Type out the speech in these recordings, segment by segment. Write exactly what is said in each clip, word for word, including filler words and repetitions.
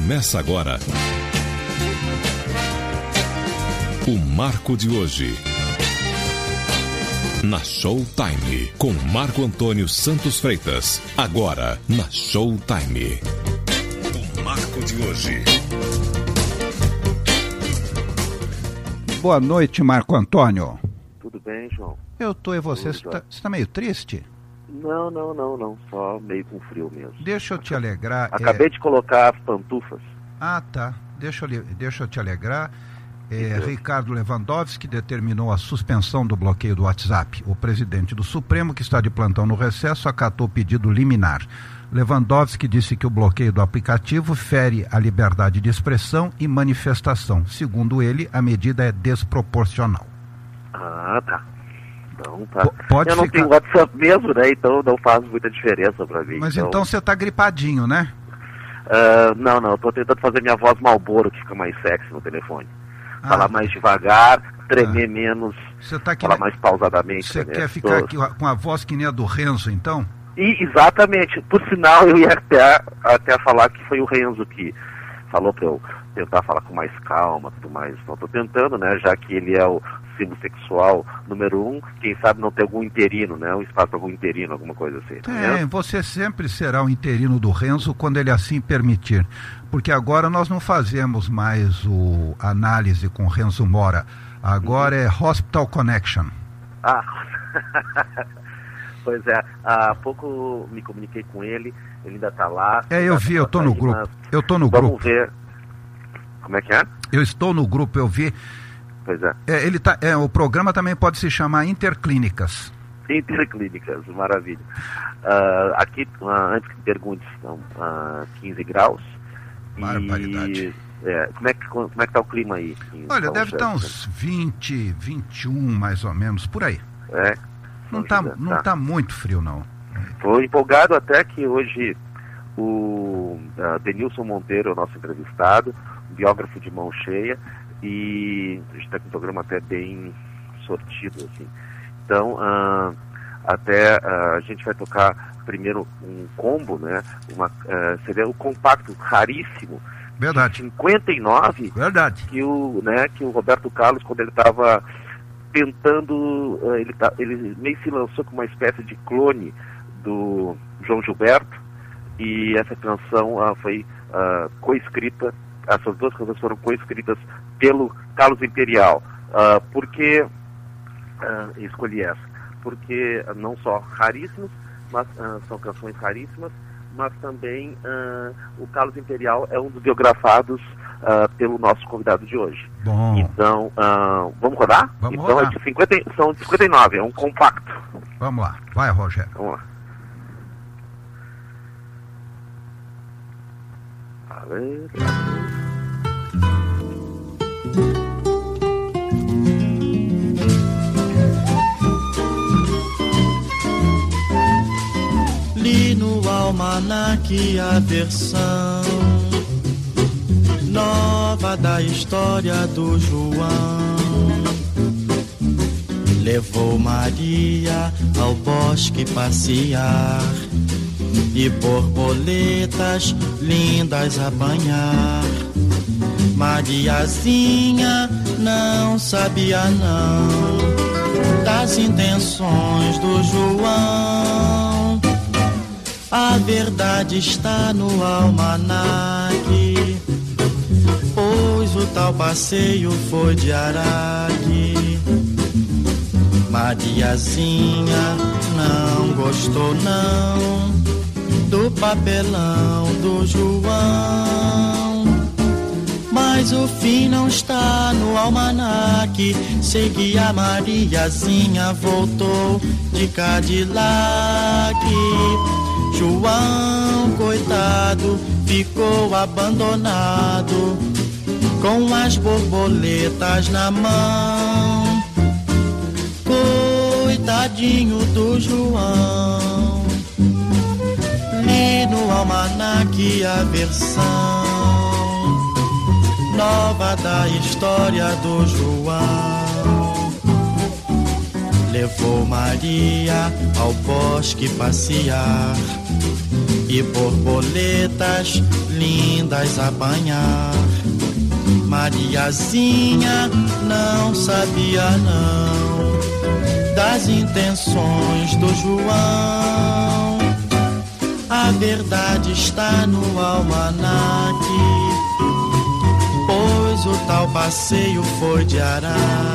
Começa agora o Marco de Hoje, na Showtime, com Marco Antônio Santos Freitas. Agora, na Showtime. O Marco de Hoje. Boa noite, Marco Antônio. Tudo bem, João? Eu tô e você. Você tá, você tá meio triste? Não, não, não, não. Só meio com frio mesmo. Deixa eu te alegrar. Acabei é... de colocar as pantufas. Ah, tá. Deixa eu, deixa eu te alegrar. É, Ricardo Lewandowski determinou a suspensão do bloqueio do WhatsApp. O presidente do Supremo, que está de plantão no recesso, acatou o pedido liminar. Lewandowski disse que o bloqueio do aplicativo fere a liberdade de expressão e manifestação. Segundo ele, a medida é desproporcional. Ah, tá. Então tá. P- pode Eu não ficar... tenho WhatsApp mesmo, né? Então não faz muita diferença pra mim. Mas então, então você tá gripadinho, né? Uh, não, não. Eu tô tentando fazer minha voz Marlboro, que fica mais sexy no telefone. Ah. Falar mais devagar, tremer ah. menos, tá falar ne... mais pausadamente. Você né? quer ficar tô... aqui com a voz que nem a do Renzo, então? E, exatamente. Por sinal, eu ia até, até falar que foi o Renzo que falou pra eu tentar falar com mais calma, tudo mais. Então, tô tentando, né? Já que ele é o símbolo sexual número um, quem sabe não ter algum interino, né? Um espaço para algum interino, alguma coisa assim. É, você sempre será o interino do Renzo quando ele assim permitir. Porque agora nós não fazemos mais o análise com Renzo Mora. Agora uhum. é Hospital Connection. Ah, pois é. Há pouco me comuniquei com ele, ele ainda está lá. É, eu vi, eu estou no grupo. Mas... Eu estou no Vamos grupo. Vamos ver. Como é que é? Eu estou no grupo, eu vi. Pois é. É, ele tá, é, o programa também pode se chamar Interclínicas. Interclínicas, maravilha. Uh, aqui, uh, antes que me pergunte, são uh, quinze graus. Barbaridade. E, é, como é que como é que tá o clima aí? Olha, deve estar uns vinte, vinte e um mais ou menos, por aí. É. Não está tá. não tá muito frio, não. Estou empolgado até que hoje o uh, Denilson Monteiro é o nosso entrevistado, biógrafo de mão cheia, e a gente está com um programa até bem sortido, assim. Então, uh, até uh, a gente vai tocar primeiro um combo, né? Uma, uh, seria o compacto raríssimo. Verdade. De cinquenta e nove. Verdade. Que o, né, que o Roberto Carlos, quando ele estava tentando, uh, ele, tá, ele meio se lançou com uma espécie de clone do João Gilberto, e essa canção uh, foi uh, coescrita. Essas duas canções foram coescritas pelo Carlos Imperial. Uh, por que uh, escolhi essa? Porque uh, não só raríssimos, mas uh, são canções raríssimas, mas também uh, o Carlos Imperial é um dos biografados uh, pelo nosso convidado de hoje. Bom. Então, uh, vamos rodar? Vamos então rodar. É de cinquenta, são de cinquenta e nove, é um compacto. Vamos lá, vai, Rogério. Vamos lá. Li no almanaque a versão nova da história do João. Levou Maria ao bosque passear e borboletas lindas a banhar. Mariazinha não sabia não das intenções do João. A verdade está no almanaque, pois o tal passeio foi de Araque. Mariazinha não gostou não do papelão do João, mas o fim não está no almanaque. Seguia Mariazinha, voltou de Cadillac. João, coitado, ficou abandonado, com as borboletas na mão. Coitadinho do João. Li no almanaque a versão nova da história do João. levou Maria ao bosque passear e borboletas lindas apanhar. Mariazinha não sabia não das intenções do João. A verdade está no almanaque, pois o tal passeio foi de Araque.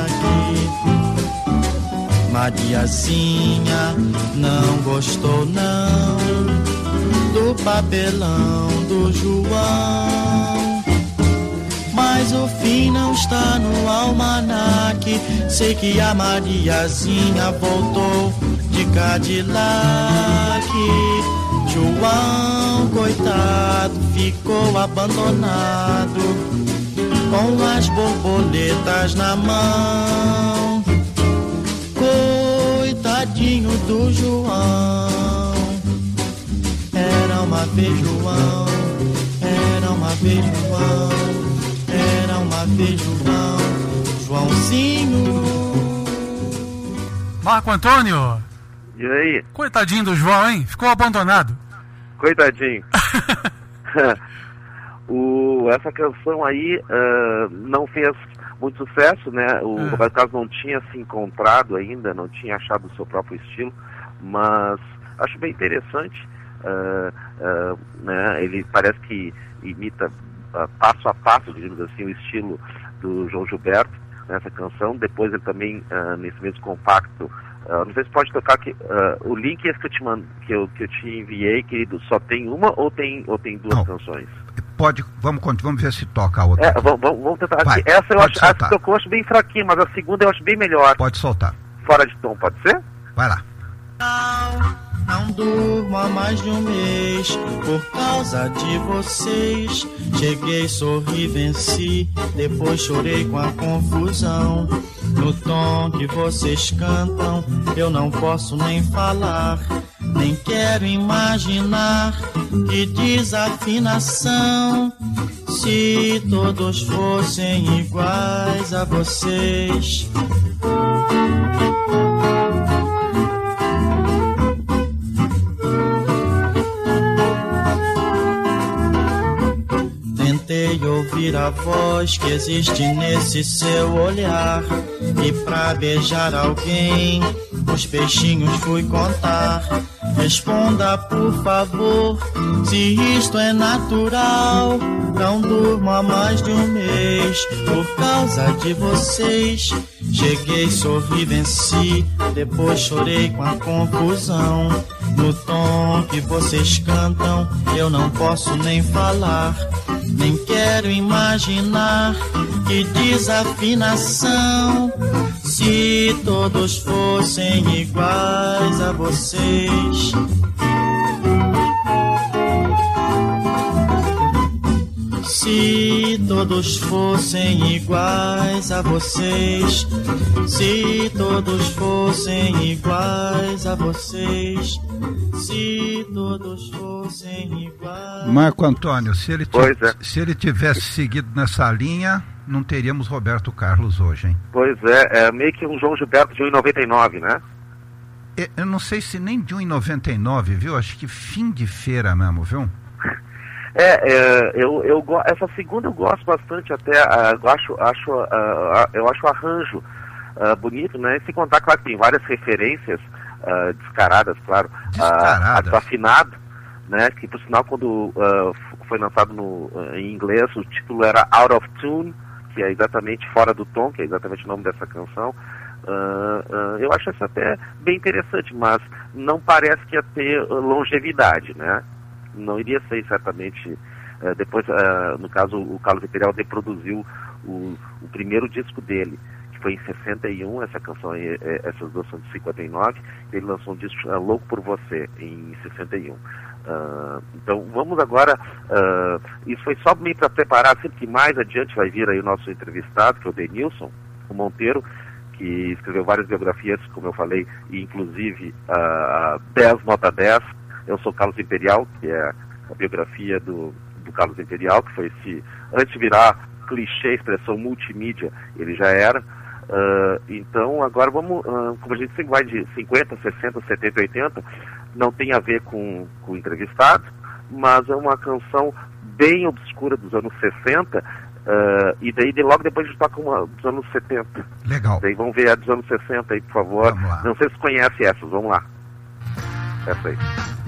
Mariazinha não gostou não do papelão do João, mas o fim não está no almanaque. Sei que a Mariazinha voltou de Cadillac. João, coitado, ficou abandonado com as borboletas na mão. Coitadinho do João. Era uma vez João, era uma vez João, era uma vez João, Joãozinho. Marco Antônio. E aí? Coitadinho do João, hein? Ficou abandonado. Coitadinho. o, essa canção aí uh, não fez muito sucesso, né? O é. Roberto Carlos não tinha se encontrado ainda, não tinha achado o seu próprio estilo, mas acho bem interessante. Uh, uh, né? Ele parece que imita uh, passo a passo, digamos assim, o estilo do João Gilberto nessa canção. Depois ele também, uh, nesse mesmo compacto, uh, não sei se pode tocar aqui, uh, o link esse que eu te mando, que eu, que eu te enviei, querido, só tem uma ou tem, ou tem duas não. canções? Pode, vamos, vamos ver se toca a outra. É, vamos, vamos tentar. Vai, essa eu acho, acho que tocou, eu acho bem fraquinha, mas a segunda eu acho bem melhor. Pode soltar. Fora de tom, pode ser? Vai lá. Não durmo há mais de um mês por causa de vocês. Cheguei, sorri, venci, depois chorei com a confusão. No tom que vocês cantam, eu não posso nem falar, nem quero imaginar que desafinação. Se todos fossem iguais a vocês. Tentei ouvir a voz que existe nesse seu olhar, e pra beijar alguém os peixinhos fui contar. Responda por favor se isto é natural. Não durmo há mais de um mês por causa de vocês. Cheguei, sorri, venci, depois chorei com a confusão. No tom que vocês cantam, eu não posso nem falar, nem quero imaginar que desafinação. Se todos fossem iguais a vocês. Se todos fossem iguais a vocês. Se todos fossem iguais a vocês. Se todos fossem iguais. Marco Antônio, se ele, pois é. se ele tivesse seguido nessa linha, não teríamos Roberto Carlos hoje, hein? Pois é, é meio que um João Gilberto de um e noventa e nove, né? Eu não sei se nem de um e noventa e nove, viu? Acho que fim de feira mesmo, viu? É, é eu, eu, essa segunda eu gosto bastante até, uh, eu acho, acho, uh, eu acho o arranjo uh, bonito, né? Sem contar, claro, que tem várias referências uh, descaradas, claro, descaradas. Uh, desafinado, né? Que por sinal, quando uh, foi lançado no, uh, em inglês, o título era Out of Tune, que é exatamente fora do tom, que é exatamente o nome dessa canção. Uh, uh, eu acho isso até bem interessante, mas não parece que ia ter longevidade, né? Não iria ser certamente. Uh, depois, uh, no caso, o Carlos Imperial reproduziu o, o primeiro disco dele, que foi em sessenta e um, essa canção, essas duas são de cinquenta e nove, ele lançou um disco uh, Louco por Você, em sessenta e um. Uh, então vamos agora, uh, isso foi só meio para preparar, sempre que mais adiante vai vir aí o nosso entrevistado, que é o Denilson, o Monteiro, que escreveu várias biografias, como eu falei, e inclusive uh, dez nota dez. Eu sou Carlos Imperial, que é a biografia do, do Carlos Imperial, que foi esse, antes de virar clichê, expressão multimídia, ele já era. Uh, então agora vamos, uh, como a gente sempre vai de cinquenta, sessenta, setenta, oitenta, não tem a ver com, com o entrevistado, mas é uma canção bem obscura dos anos sessenta, uh, e daí de, logo depois a gente toca uma dos anos setenta. Legal. Daí vamos ver a dos anos sessenta aí, por favor. Não sei se conhece essas, vamos lá. Essa aí.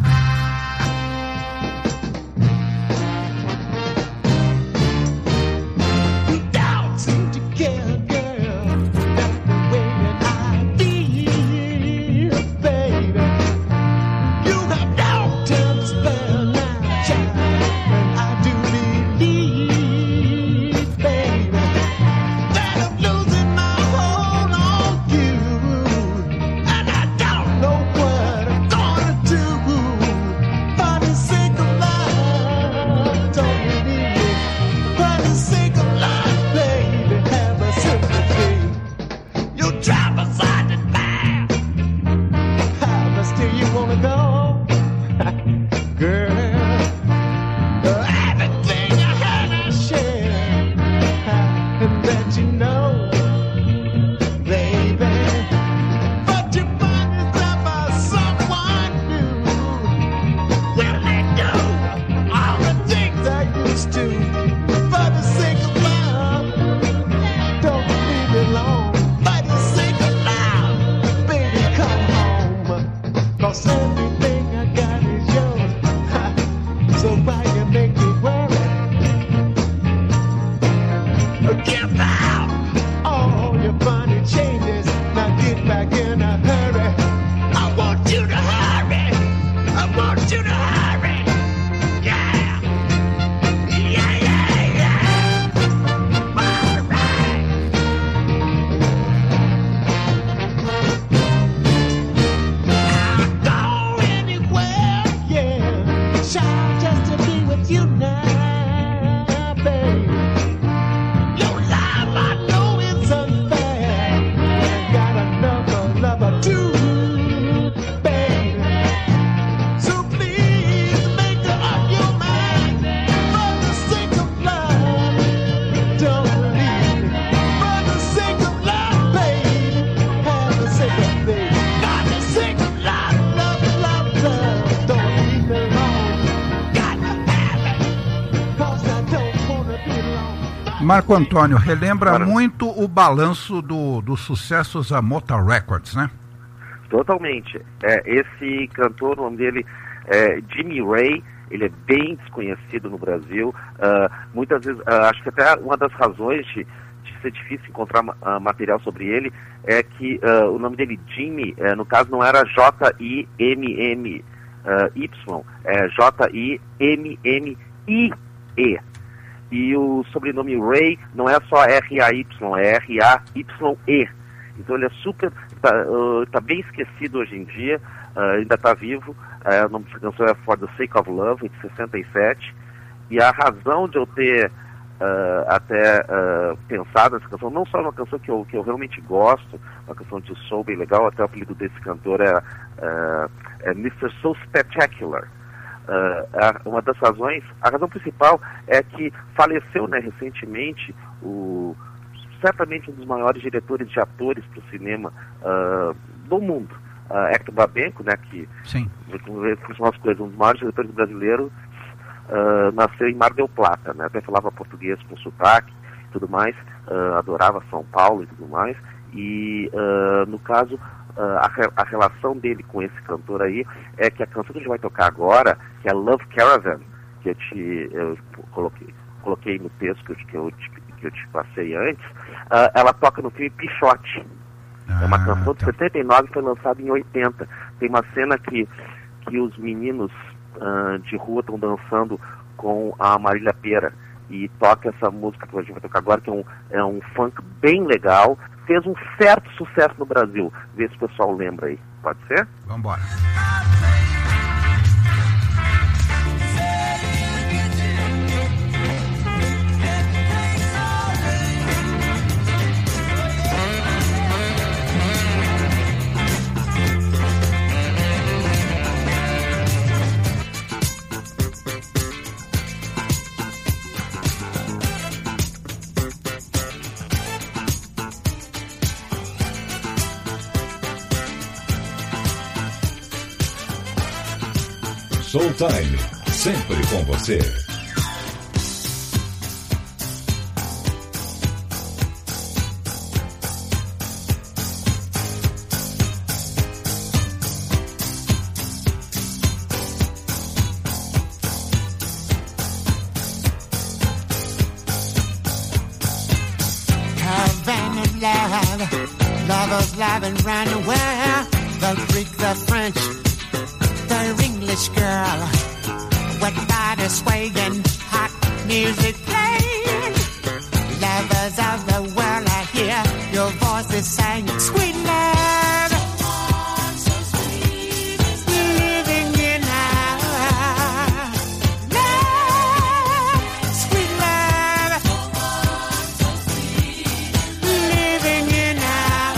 Marco Antônio, relembra Para... muito o balanço do, dos sucessos da Motown Records, né? Totalmente. É, esse cantor, o nome dele é Jimmy Ray, ele é bem desconhecido no Brasil. Uh, muitas vezes, uh, acho que até uma das razões de, de ser difícil encontrar uh, material sobre ele é que uh, o nome dele, Jimmy, uh, no caso não era J I M M Y, é J I M M I E. E o sobrenome Ray não é só R A Y, é R A Y E. Então ele é super, está uh, tá bem esquecido hoje em dia, uh, ainda está vivo. Uh, o nome da canção é For the Sake of Love, de sessenta e sete. E a razão de eu ter uh, até uh, pensado nessa canção, não só uma canção que eu, que eu realmente gosto, uma canção de soul bem legal, até o apelido desse cantor é, uh, é mister So Spectacular. Uh, uma das razões, a razão principal é que faleceu, né, recentemente o, certamente um dos maiores diretores de atores para o cinema uh, do mundo, uh, Hector Babenco, né, que Sim. são as coisas, um dos maiores diretores brasileiros, uh, nasceu em Mar del Plata, né, até falava português com sotaque e tudo mais, uh, adorava São Paulo e tudo mais, e uh, no caso Uh, a, a relação dele com esse cantor aí é que a canção que a gente vai tocar agora, que é Love Caravan, que eu te eu coloquei, coloquei no texto que eu, que eu, te, que eu te passei antes, uh, ela toca no filme Pichote. Ah, é uma canção de setenta e nove, foi lançada em oitenta. Tem uma cena que, que os meninos uh, de rua estão dançando com a Marília Pêra e toca essa música que a gente vai tocar agora, que é um, é um funk bem legal. Fez um certo sucesso no Brasil. Vê se o pessoal lembra aí. Pode ser? Vamos embora. Showtime, sempre com você. Lovers love and run away. The Greek, the French, the English girl, with body swaying, hot music playing. Lovers of the world, I hear your voices saying, sweet love, so sweet, living in our love, sweet love, so sweet, living in our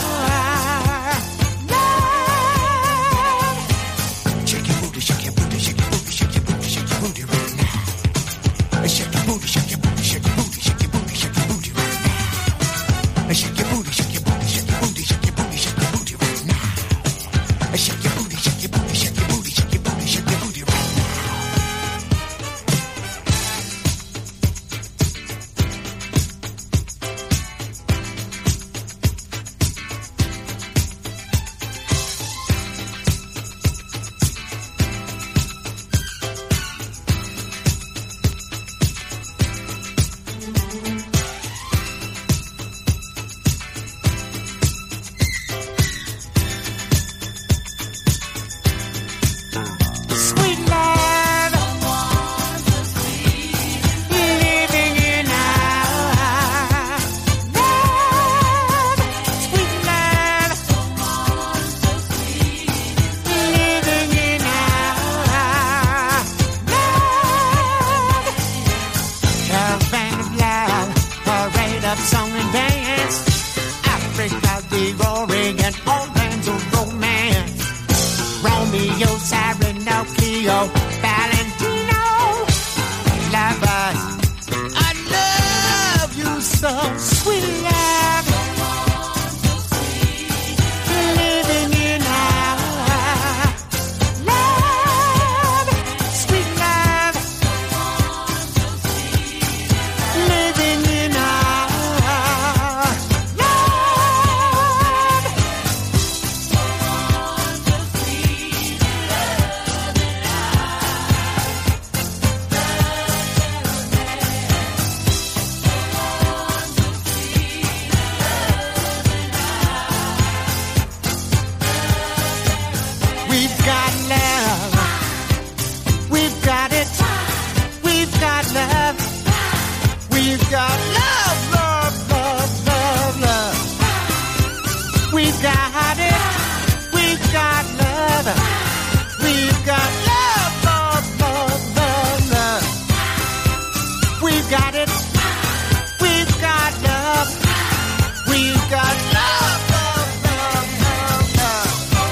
love. Shake your booty, shake your booty, shake your booty, shake your booty, shake your booty right now. Shake your booty, shake your booty, shake your booty, shake your booty, shake your booty right now. Shake your booty, shake your booty, shake your booty, shake your booty, shake your booty right now. Shake your booty, shake your booty, shake your booty, shake your booty, shake your booty right now. Sweet love, living in our love. Sweet love, living in our love. Caravan of love, parade of song and dance. Africa, the roaring and all lands of romance. Romeo, Cyrano, Cleo, Valentino, lovers, I love you so, sweet love, living in our love, sweet love, living in our love. We've got love. We've got it. We've got love. We've got love, love, love, love, love. We've got it. We've got love. We've got love, love, love, love, love. We've got it. We've got love. We've got love, love, love, love, love.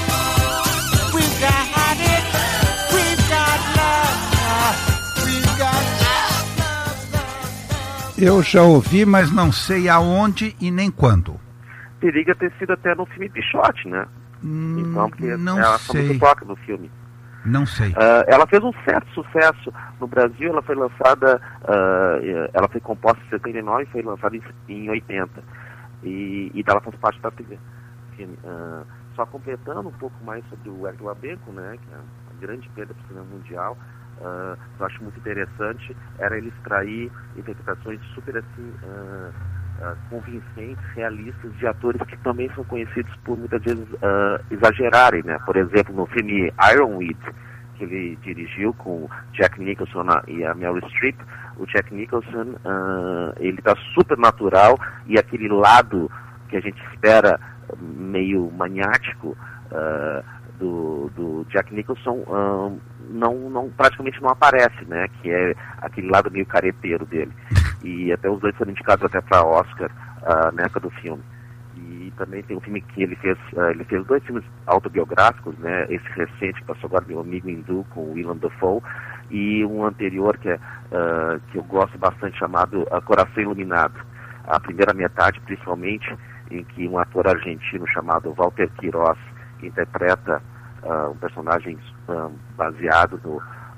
We've got it. We've got love. We've got love, love, love, love. Eu já ouvi, mas não sei aonde e nem quando. Teria ter sido até no filme Pichote, né? Hum, Então, porque não ela foi sei. muito toca no filme. Não sei. Ah, ela fez um certo sucesso no Brasil. Ela foi lançada, ah, ela foi composta em setenta e nove e foi lançada em, em oitenta. E, e ela faz parte da trilha. Ah, só completando um pouco mais sobre o Hector Abenco, né, que é uma grande perda para o cinema mundial, ah, eu acho muito interessante, era ele extrair interpretações super assim, ah, ah, convincentes, realistas, de atores que também são conhecidos por muitas vezes ah, exagerarem, né? Por exemplo, no filme Ironweed, que ele dirigiu com Jack Nicholson e a Meryl Streep, o Jack Nicholson, uh, ele está super natural, e aquele lado que a gente espera meio maniático uh, do, do Jack Nicholson uh, não, não, praticamente não aparece, né? Que é aquele lado meio careteiro dele. E até os dois foram indicados até para Oscar uh, na época do filme. E também tem um filme que ele fez, uh, ele fez dois filmes autobiográficos, né? Esse recente que passou agora, Meu Amigo Hindu, com o Willem Dafoe, e um anterior que, é, uh, que eu gosto bastante, chamado uh, Coração Iluminado. A primeira metade, principalmente, em que um ator argentino chamado Walter Queiroz interpreta uh, um personagem uh, baseado no,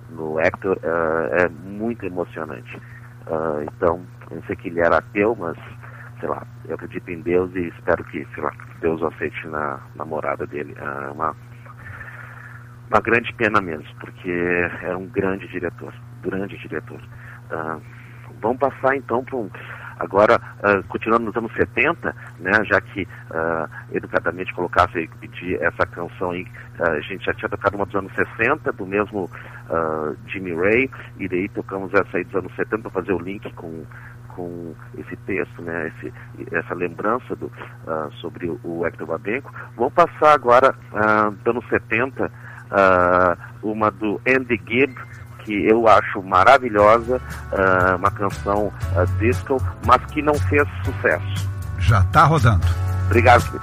no Hector uh, é muito emocionante. Uh, então, eu sei que ele era ateu, mas, sei lá, eu acredito em Deus e espero que, sei lá, Deus o aceite na namorada dele. É uh, uma, uma grande pena mesmo, porque era um grande diretor, grande diretor. Uh, vamos passar então para um... Agora, uh, continuando nos anos setenta, né, já que uh, educadamente colocasse e pedir essa canção aí, uh, a gente já tinha tocado uma dos anos sessenta, do mesmo uh, Jimmy Ray, e daí tocamos essa aí dos anos setenta para fazer o link com, com esse texto, né, esse, essa lembrança do, uh, sobre o, o Hector Babenco. Vamos passar agora, uh, dos anos setenta, uh, uma do Andy Gibb, que eu acho maravilhosa, uh, uma canção uh, disco, mas que não fez sucesso. Já está rodando. Obrigado, Felipe.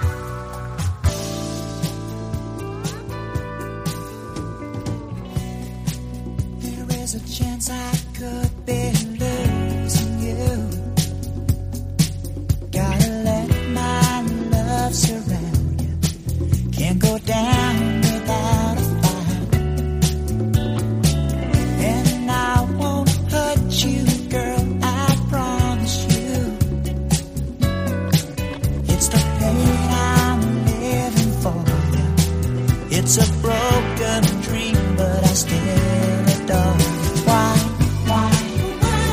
There is a chance I could be losing you. Gotta let my love surround you. Can't go down without a fight. I won't hurt you, girl, I promise you. It's the pain I'm living for you. It's a broken dream, but I still adore you. Why, why, why?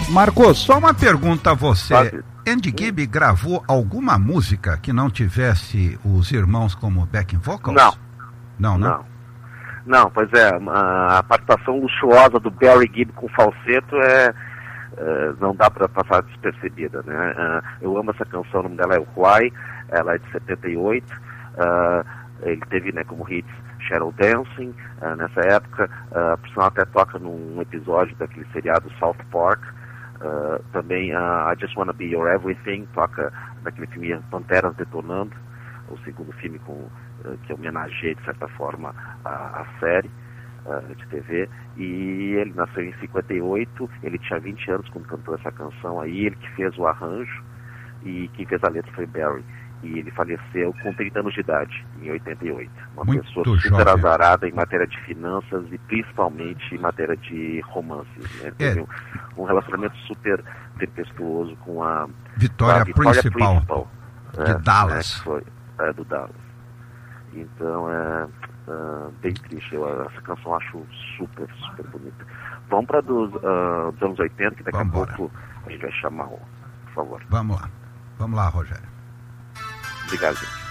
Marcos, só uma pergunta a você. Sabe? Andy Gibb gravou alguma música que não tivesse os irmãos como backing vocals? Não. Não, né? Não. Não, pois é, a participação luxuosa do Barry Gibb com falseto é, é não dá para passar despercebida, né? Uh, eu amo essa canção, o nome dela é Why, ela é de setenta e oito, uh, ele teve, né, como hits Shadow Dancing, uh, nessa época, uh, por sinal até toca num episódio daquele seriado South Park, uh, também uh, I Just Wanna Be Your Everything, toca naquele filme Panteras Detonando, o segundo filme com, uh, que homenageia, de certa forma, a, a série uh, de T V, e ele nasceu em cinquenta e oito, ele tinha vinte anos quando cantou essa canção aí, ele que fez o arranjo, e quem fez a letra foi Barry. E ele faleceu com trinta anos de idade, em oitenta e oito. Uma Muito pessoa super jovem. azarada em matéria de finanças e principalmente em matéria de romances. Né? Teve É. um, um relacionamento super tempestuoso com a Vitória, a Vitória Principal, Principal, de é, Dallas. né, que foi, é, do Dallas. Então é, é bem triste. Eu, essa canção eu acho super, super bonita. Vamos para dos, uh, dos anos oitenta, que daqui Vambora. a pouco a gente vai chamar o, por favor. Vamos lá. Vamos lá, Rogério. Obrigado, gente.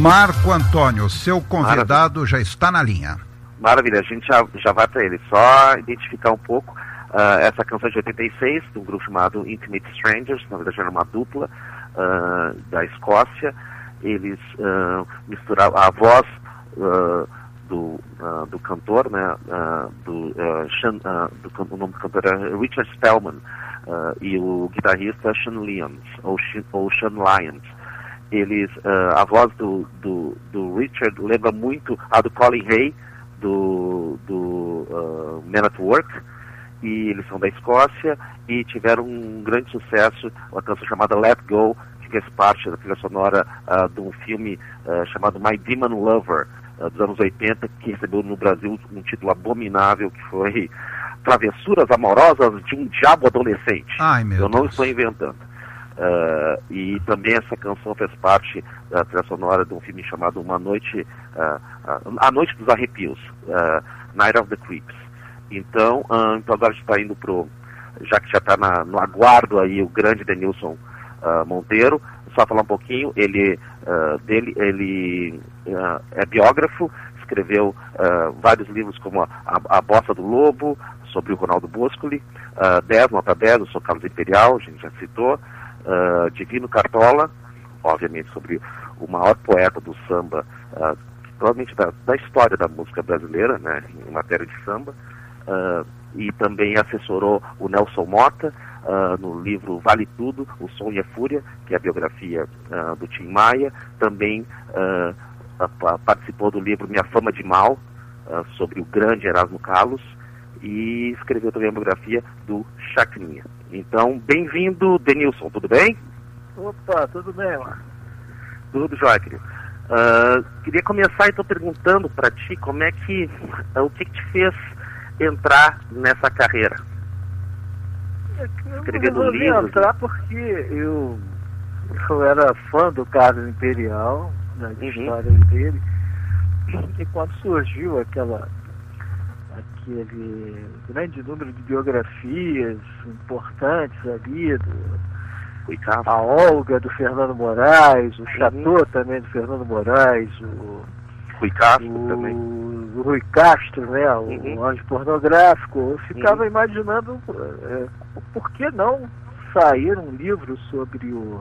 Marco Antônio, seu convidado Maravilha. já está na linha. Maravilha, a gente já, já vai para ele. Só identificar um pouco uh, essa canção de oitenta e seis, de um grupo chamado Intimate Strangers, na verdade era uma dupla uh, da Escócia. Eles uh, misturavam a voz uh, do, uh, do cantor, né, uh, do, uh, Sean, uh, do, o nome do cantor é Richard Spellman, uh, e o guitarrista Sean Lyons, ou, ou Sean Lyons. Eles, uh, a voz do, do, do Richard lembra muito a do Colin Hay, do, do uh, Men at Work, e eles são da Escócia e tiveram um grande sucesso, uma canção chamada Let Go, que fez parte da trilha sonora uh, de um filme uh, chamado My Demon Lover, uh, dos anos oitenta, que recebeu no Brasil um título abominável, que foi Travessuras Amorosas de um Diabo Adolescente. Ai, meu Eu não Deus. estou inventando. Uh, e também essa canção fez parte da trilha sonora de um filme chamado Uma Noite, uh, uh, A Noite dos Arrepios, uh, Night of the Creeps. Então, uh, então agora a gente está indo pro, já que já está no aguardo aí o grande Denilson uh, Monteiro, só falar um pouquinho, ele, uh, dele, ele uh, é biógrafo, escreveu uh, vários livros como a, a, a Bossa do Lobo, sobre o Ronaldo Boscoli, uh, dez, nota dez, eu sou Carlos Imperial, a gente já citou, Uh, Divino Cartola, obviamente sobre o maior poeta do samba, uh, provavelmente da, da história da música brasileira, né, em matéria de samba, uh, e também assessorou o Nelson Mota uh, no livro Vale Tudo, O Som e a Fúria, que é a biografia uh, do Tim Maia, também uh, uh, participou do livro Minha Fama de Mal, uh, sobre o grande Erasmo Carlos, e escreveu também a biografia do Chacrinha. Então, bem-vindo, Denilson, tudo bem? Opa, tudo bem, mano. Tudo jóia, querido. Uh, queria começar, então, perguntando para ti como é que, uh, o que, que te fez entrar nessa carreira? Escrevendo livros? Eu resolvi entrar porque eu, eu era fã do Carlos Imperial, das uhum. histórias dele, e quando surgiu aquela... aquele grande número de biografias importantes ali, do, a Olga do Fernando Moraes, o Chateau uhum. também do Fernando Moraes, o Rui Castro o, também. O Rui Castro, né, o, uhum. o Anjo Pornográfico. Eu ficava uhum. imaginando é, por que não sair um livro sobre o,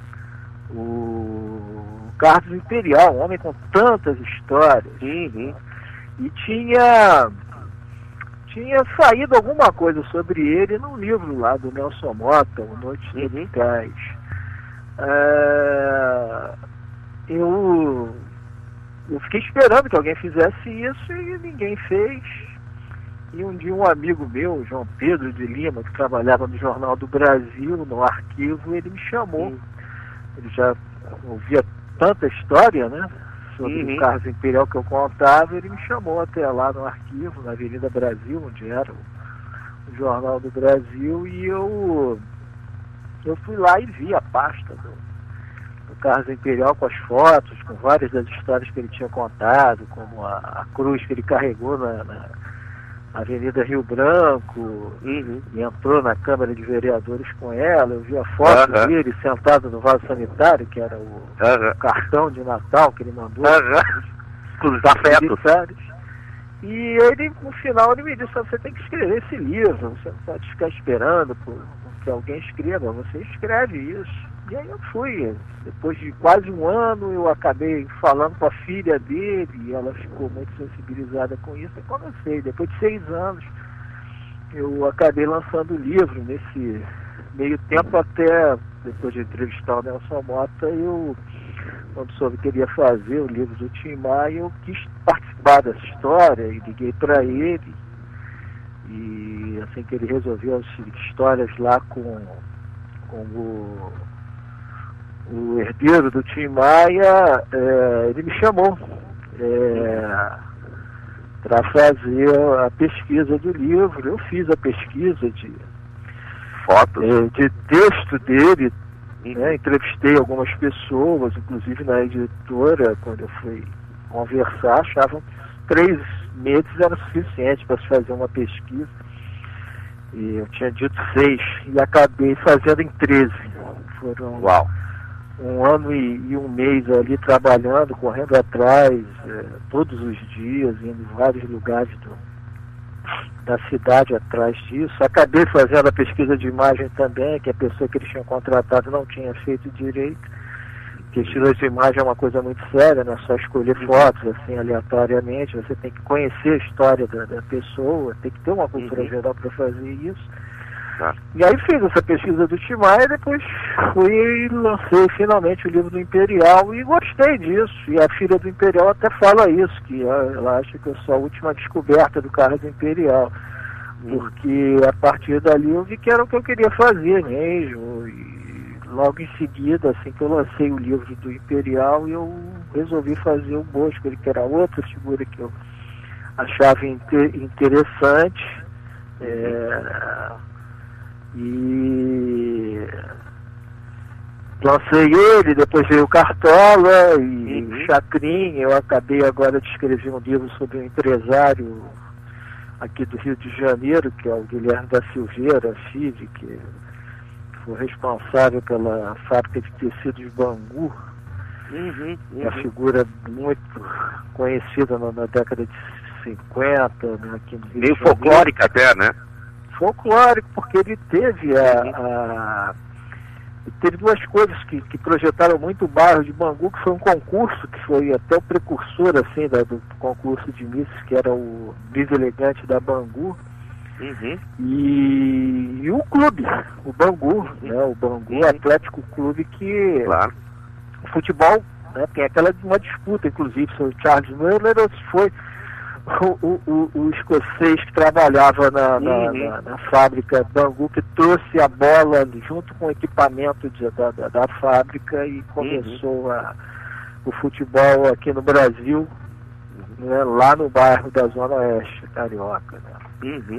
o Carlos Imperial, um homem com tantas histórias. Uhum. E tinha... tinha saído alguma coisa sobre ele num livro lá do Nelson Mota, O Noites Tropicais. Uhum. É, eu, eu fiquei esperando que alguém fizesse isso e ninguém fez. E um dia um amigo meu, João Pedro de Lima, que trabalhava no Jornal do Brasil, no arquivo, ele me chamou. Uhum. Ele já ouvia tanta história, né? Sobre uhum. o Carlos Imperial que eu contava, ele me chamou até lá no arquivo, na Avenida Brasil, onde era o, o Jornal do Brasil, e eu, eu fui lá e vi a pasta do, do Carlos Imperial com as fotos, com várias das histórias que ele tinha contado, como a, a cruz que ele carregou na, na Avenida Rio Branco, uhum. e entrou na Câmara de Vereadores com ela. Eu vi a foto uhum. dele sentado no vaso sanitário, que era o uhum. cartão de Natal que ele mandou uhum. os afetos. E ele, no final, ele me disse: você tem que escrever esse livro, você não pode ficar esperando por, por que alguém escreva, você escreve isso. E aí eu fui. Depois de quase um ano, eu acabei falando com a filha dele, e ela ficou muito sensibilizada com isso, e comecei. Depois de seis anos, eu acabei lançando o livro. Nesse meio tempo, até depois de entrevistar o Nelson Mota, eu, quando soube que ele ia fazer o livro do Tim Maia, eu quis participar dessa história e liguei para ele. E assim que ele resolveu as histórias lá com, com o o herdeiro do Tim Maia, é, ele me chamou é, para fazer a pesquisa do livro. Eu fiz a pesquisa de fotos, é, de texto dele, né, entrevistei algumas pessoas, inclusive na editora, quando eu fui conversar, achavam que três meses era suficiente para se fazer uma pesquisa. E eu tinha dito seis, e acabei fazendo em treze. Foram... Uau! um ano e, e um mês ali trabalhando, correndo atrás, é, todos os dias, indo em vários lugares do, da cidade atrás disso. Acabei fazendo a pesquisa de imagem também, que a pessoa que eles tinham contratado não tinha feito direito. Pesquisa de imagem é uma coisa muito séria, não é só escolher fotos assim aleatoriamente, você tem que conhecer a história da, da pessoa, tem que ter uma cultura uhum. geral para fazer isso. Ah. E aí fiz essa pesquisa do Tim Maia, depois fui e lancei finalmente o livro do Imperial e gostei disso. E a filha do Imperial até fala isso, que ela acha que eu sou a última descoberta do cara do Imperial. Hum. Porque a partir dali eu vi que era o que eu queria fazer mesmo. E logo em seguida, assim que eu lancei o livro do Imperial, eu resolvi fazer o Bosco, que era outra figura que eu achava inter interessante. É... E lancei ele, depois veio o Cartola e uhum. o Chacrin. Eu acabei agora de escrever um livro sobre um empresário aqui do Rio de Janeiro, que é o Guilherme da Silveira, Filho, que foi responsável pela fábrica de tecidos Bangu. Uhum, uhum. Uma figura muito conhecida na, na década de cinquenta, né, aqui no Rio meio de Janeiro. Folclórica até, né? Folclórico, porque ele teve a, a teve duas coisas que, que projetaram muito o bairro de Bangu, que foi um concurso que foi até o precursor assim da, do concurso de Miss, que era o Miss Elegante da Bangu. Uhum. e, e o clube, o Bangu, uhum. né, o Bangu uhum. Atlético Clube, que claro. O futebol, né, tem aquela uma disputa, inclusive, sobre o Charles Miller ou se foi O, o, o escocês que trabalhava na, na, uhum. na, na fábrica Bangu, que trouxe a bola junto com o equipamento de, da, da, da fábrica e começou uhum. a, o futebol aqui no Brasil, né, lá no bairro da Zona Oeste Carioca. Né? Uhum.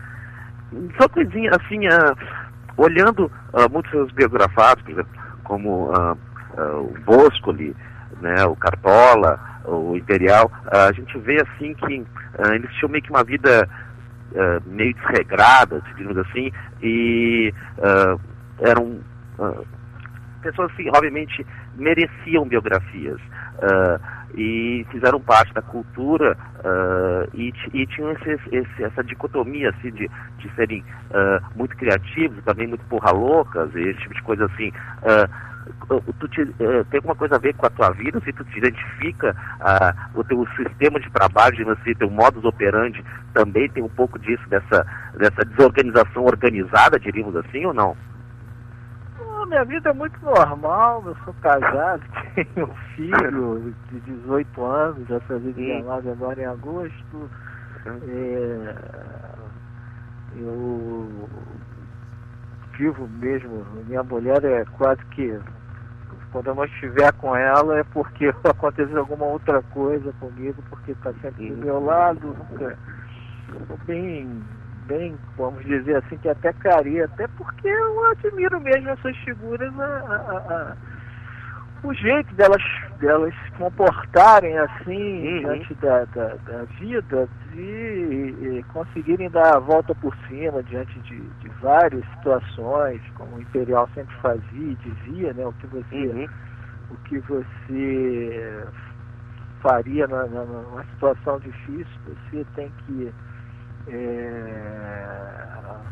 Só coisinha assim, uh, olhando uh, muitos seus biografados, por exemplo, como uh, uh, o Boscoli, né, o Cartola, o Imperial, uh, a gente vê assim que uh, eles tinham meio que uma vida uh, meio desregrada, digamos assim, e uh, eram uh, pessoas que obviamente mereciam biografias uh, e fizeram parte da cultura uh, e, e tinham esse, esse, essa dicotomia assim, de, de serem uh, muito criativos e também muito porra loucas, e esse tipo de coisa assim. Uh, Tu te, uh, tem alguma coisa a ver com a tua vida? Se tu te identifica, uh, o teu sistema de trabalho, de você, teu modus operandi, também tem um pouco disso, dessa, dessa desorganização organizada, diríamos assim, ou não? Oh, minha vida é muito normal, eu sou casado, tenho um filho de dezoito anos, já fazer dezenove agora em agosto. É, eu vivo mesmo, minha mulher é quase que, quando eu não estiver com ela é porque aconteceu alguma outra coisa comigo, porque está sempre do meu lado, nunca, bem, bem, vamos dizer assim, que até caria, até porque eu admiro mesmo essas figuras, a, a, a, o jeito delas, delas se comportarem assim, uhum. diante da, da, da vida, de, de conseguirem dar a volta por cima diante de, de várias situações, como o Imperial sempre fazia e dizia, né, o que você, uhum. o que você faria na, na, numa situação difícil, você tem que é,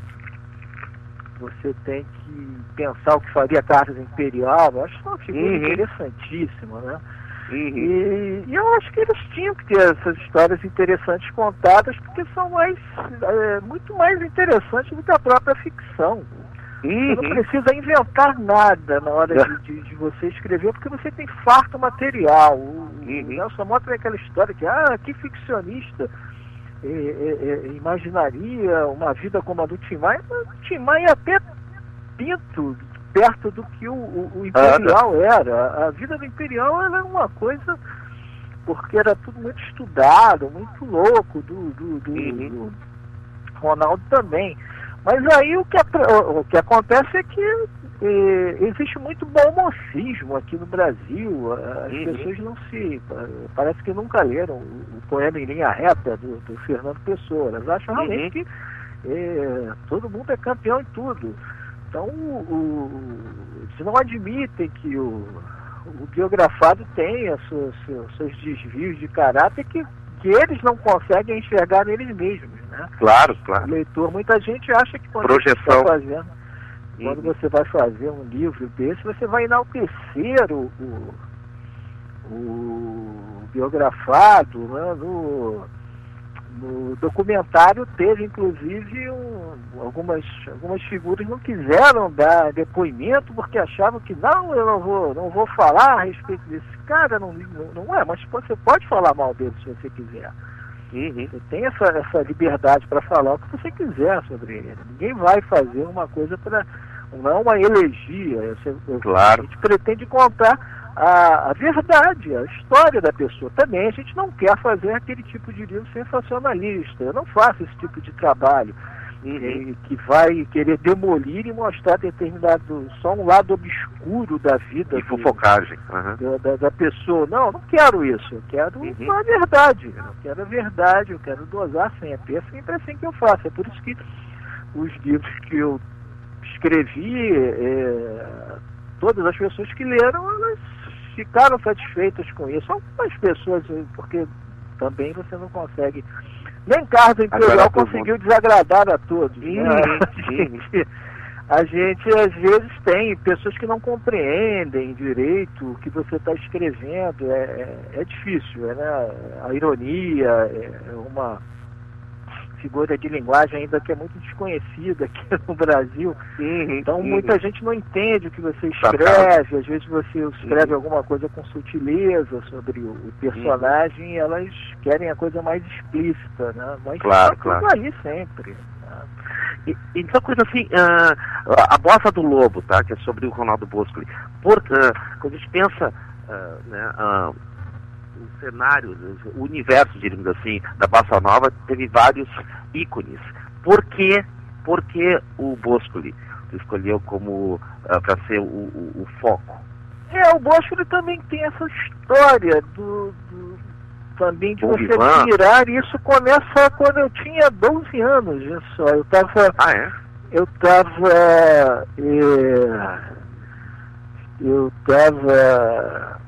você tem que pensar o que faria Carlos Imperial. Eu acho uma figura uhum. interessantíssima, né? Uhum. E, e eu acho que eles tinham que ter essas histórias interessantes contadas, porque são mais, é, muito mais interessantes do que a própria ficção. Uhum. Você não precisa inventar nada na hora de, de, de você escrever, porque você tem farto material. O, uhum. o Nelson Mota tem aquela história que, ah, que ficcionista É, é, é, imaginaria uma vida como a do Tim Maia. O Tim Maia até pinto perto do que o, o, o Imperial era. A vida do Imperial era uma coisa, porque era tudo muito estudado, muito louco, do, do, do, uhum. do Ronaldo também. Mas aí o que, o que acontece é que é, existe muito bom mocismo aqui no Brasil. As uhum. pessoas não se... Parece que nunca leram o, o poema em linha reta do, do Fernando Pessoa. Elas acham realmente uhum. que é, todo mundo é campeão em tudo. Então, o, o, eles não admitem que o, o biografado tenha seus, seus, seus desvios de caráter que, que eles não conseguem enxergar neles mesmos, né? Claro, claro. O leitor, muita gente acha que quando Projeção. você está fazendo, Uhum. quando você vai fazer um livro desse, você vai enaltecer o, o, o biografado, né? No, no documentário teve, inclusive, um, algumas, algumas figuras não quiseram dar depoimento porque achavam que não, eu não vou, não vou falar a respeito desse cara, não, não, não é, mas você pode falar mal dele se você quiser. Uhum. Você tem essa, essa liberdade para falar o que você quiser sobre ele. Ninguém vai fazer uma coisa para... não é uma elegia. Você, claro. A gente pretende contar a, a verdade, a história da pessoa. Também a gente não quer fazer aquele tipo de livro sensacionalista. Eu não faço esse tipo de trabalho. Uhum. Que vai querer demolir e mostrar determinado, só um lado obscuro da vida. E fofocagem. Uhum. Da, da, da pessoa. Não, eu não quero isso. Eu quero uhum. a verdade. Eu quero a verdade, eu quero dosar sempre. É sempre assim que eu faço. É por isso que os livros que eu escrevi, é, todas as pessoas que leram, elas ficaram satisfeitas com isso. Algumas pessoas, porque também você não consegue... Nem Carlos Imperial conseguiu desagradar a todos. Né? A, gente, a gente, às vezes, tem pessoas que não compreendem direito o que você está escrevendo. É, é, é difícil, é, né? A ironia é uma figura de linguagem ainda que é muito desconhecida aqui no Brasil. Uhum, então, uhum. muita gente não entende o que você escreve. Às vezes você escreve uhum. alguma coisa com sutileza sobre o, o personagem uhum. e elas querem a coisa mais explícita, né? Mas claro, tá claro. tudo ali sempre. Né? E, então, coisa assim, uh, a Bossa do Lobo, tá? Que é sobre o Ronaldo Bosco. Por, uh, quando a gente pensa, uh, né, uh, o cenário, o universo, diríamos assim, da Bossa Nova teve vários ícones. Por que, por que o Boscoli escolheu como uh, para ser o, o, o foco? É, o Boscoli também tem essa história do, do também de Bom você Vivan. tirar. Isso começa quando eu tinha doze anos, olha só. Eu tava, ah, é? eu tava, é, eu tava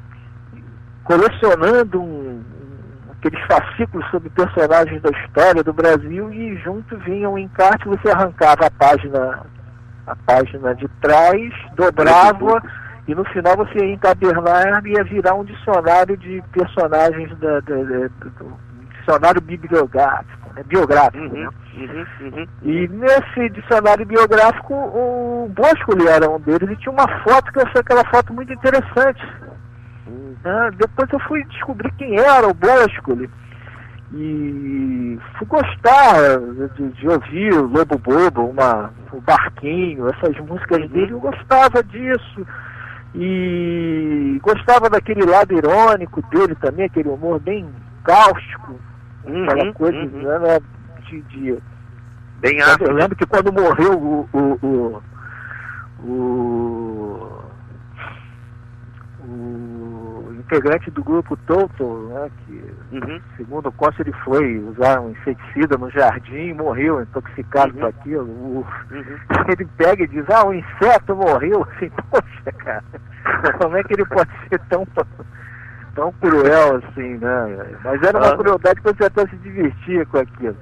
colecionando um, aqueles fascículos sobre personagens da história do Brasil e junto vinha um encarte, você arrancava a página, a página de trás, dobrava e no final você ia encadernar e ia virar um dicionário de personagens da, da, da, do dicionário bibliográfico, né, biográfico, uhum, né? Uhum, uhum. E nesse dicionário biográfico o Boscoli era um deles e tinha uma foto que eu achei aquela foto muito interessante. Ah, depois eu fui descobrir quem era o Boscoli e fui gostar de, de ouvir o Lobo Bobo, uma, o Barquinho, essas músicas uhum. dele, eu gostava disso e gostava daquele lado irônico dele também, aquele humor bem cáustico, uhum, aquela coisa uhum. né, de, de... Bem ácido. Eu lembro que quando morreu o, o, o, o o integrante do grupo Total, né, que uhum. segundo o Costa ele foi usar um inseticida no jardim e morreu intoxicado uhum. com aquilo. O, uhum. Ele pega e diz, ah, o inseto morreu. Assim, poxa, cara, como é que ele pode ser tão, tão cruel assim, né? Mas era uma ah. crueldade que você até se divertia com aquilo.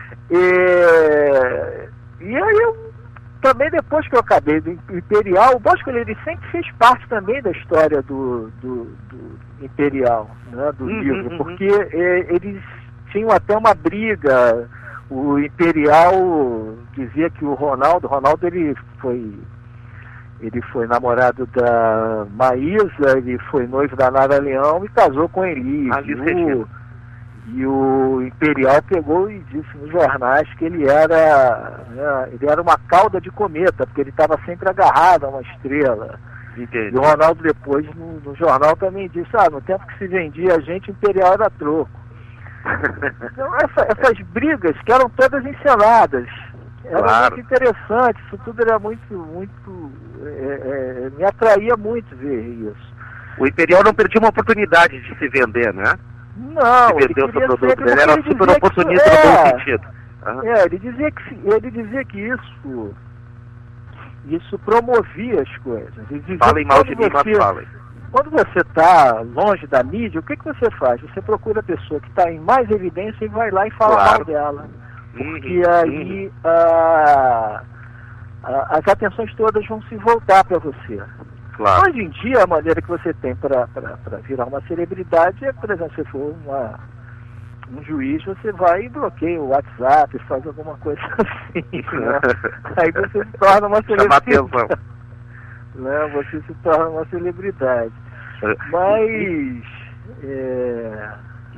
E, e aí eu também, depois que eu acabei do Imperial, o Boscoli ele sempre fez parte também da história do, do, do Imperial, né, do uhum, livro, uhum. porque é, eles tinham até uma briga. O Imperial dizia que o Ronaldo, Ronaldo ele foi, ele foi namorado da Maísa, ele foi noivo da Nara Leão e casou com Elis. Ah, E o Imperial pegou e disse nos jornais que ele era, né, ele era uma cauda de cometa, porque ele estava sempre agarrado a uma estrela. Entendi. E o Ronaldo depois, no, no jornal, também disse, ah, no tempo que se vendia a gente, o Imperial era troco. Então, essa, essas brigas, que eram todas encenadas, eram claro. muito interessantes, isso tudo era muito, muito, é, é, me atraía muito ver isso. O Imperial não perdia uma oportunidade de se vender, né? Não, ele, ele, queria produto. Sempre, ele era ele super oportunista que, no é, bom sentido. Uhum. É, ele dizia que ele dizia que isso isso promovia as coisas. Falem mal de mim, mas falem. Quando você está longe da mídia, o que, que você faz? Você procura a pessoa que está em mais evidência e vai lá e fala Claro. mal dela. Porque Uhum, aí a, a, as atenções todas vão se voltar para você. Claro. Hoje em dia, a maneira que você tem para virar uma celebridade é, por exemplo, se for uma, um juiz, você vai e bloqueia o WhatsApp, faz alguma coisa assim, né? Aí você se torna uma Chama celebridade. atenção. Né? Você se torna uma celebridade. Mas é,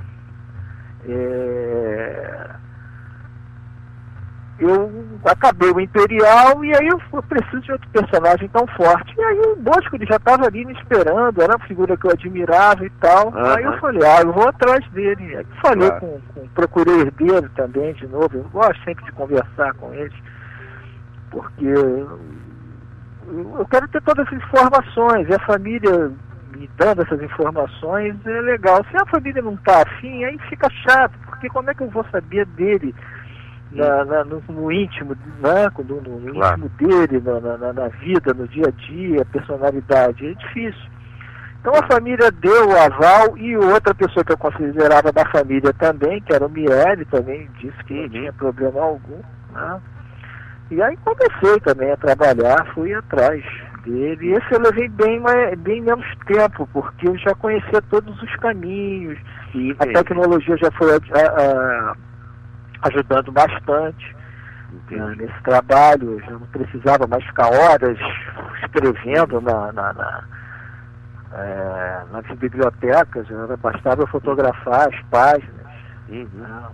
é, eu acabei o Imperial e aí eu preciso de outro personagem tão forte. E aí o Bosco ele já estava ali me esperando, era uma figura que eu admirava e tal. Uhum. Aí eu falei, ah, eu vou atrás dele. Aí falei Claro. com, com procurei o herdeiro também de novo. Eu gosto sempre de conversar com eles, porque eu, eu quero ter todas as informações, e a família me dando essas informações é legal. Se a família não está afim, aí fica chato, porque como é que eu vou saber dele na, na, no, no íntimo, né? no, no Claro. íntimo dele, na, na, na vida, no dia a dia, personalidade? É difícil. Então a família deu o aval, e outra pessoa que eu considerava da família também, que era o Miele, também disse que não tinha problema algum, né? E aí comecei também a trabalhar, fui atrás dele. E esse eu levei bem, mais, bem menos tempo, porque eu já conhecia todos os caminhos. Sim, a tecnologia já foi a, a, ajudando bastante, né, nesse trabalho. Eu já não precisava mais ficar horas escrevendo na, na, na, é, nas bibliotecas, já bastava fotografar as páginas. Uhum. Ah.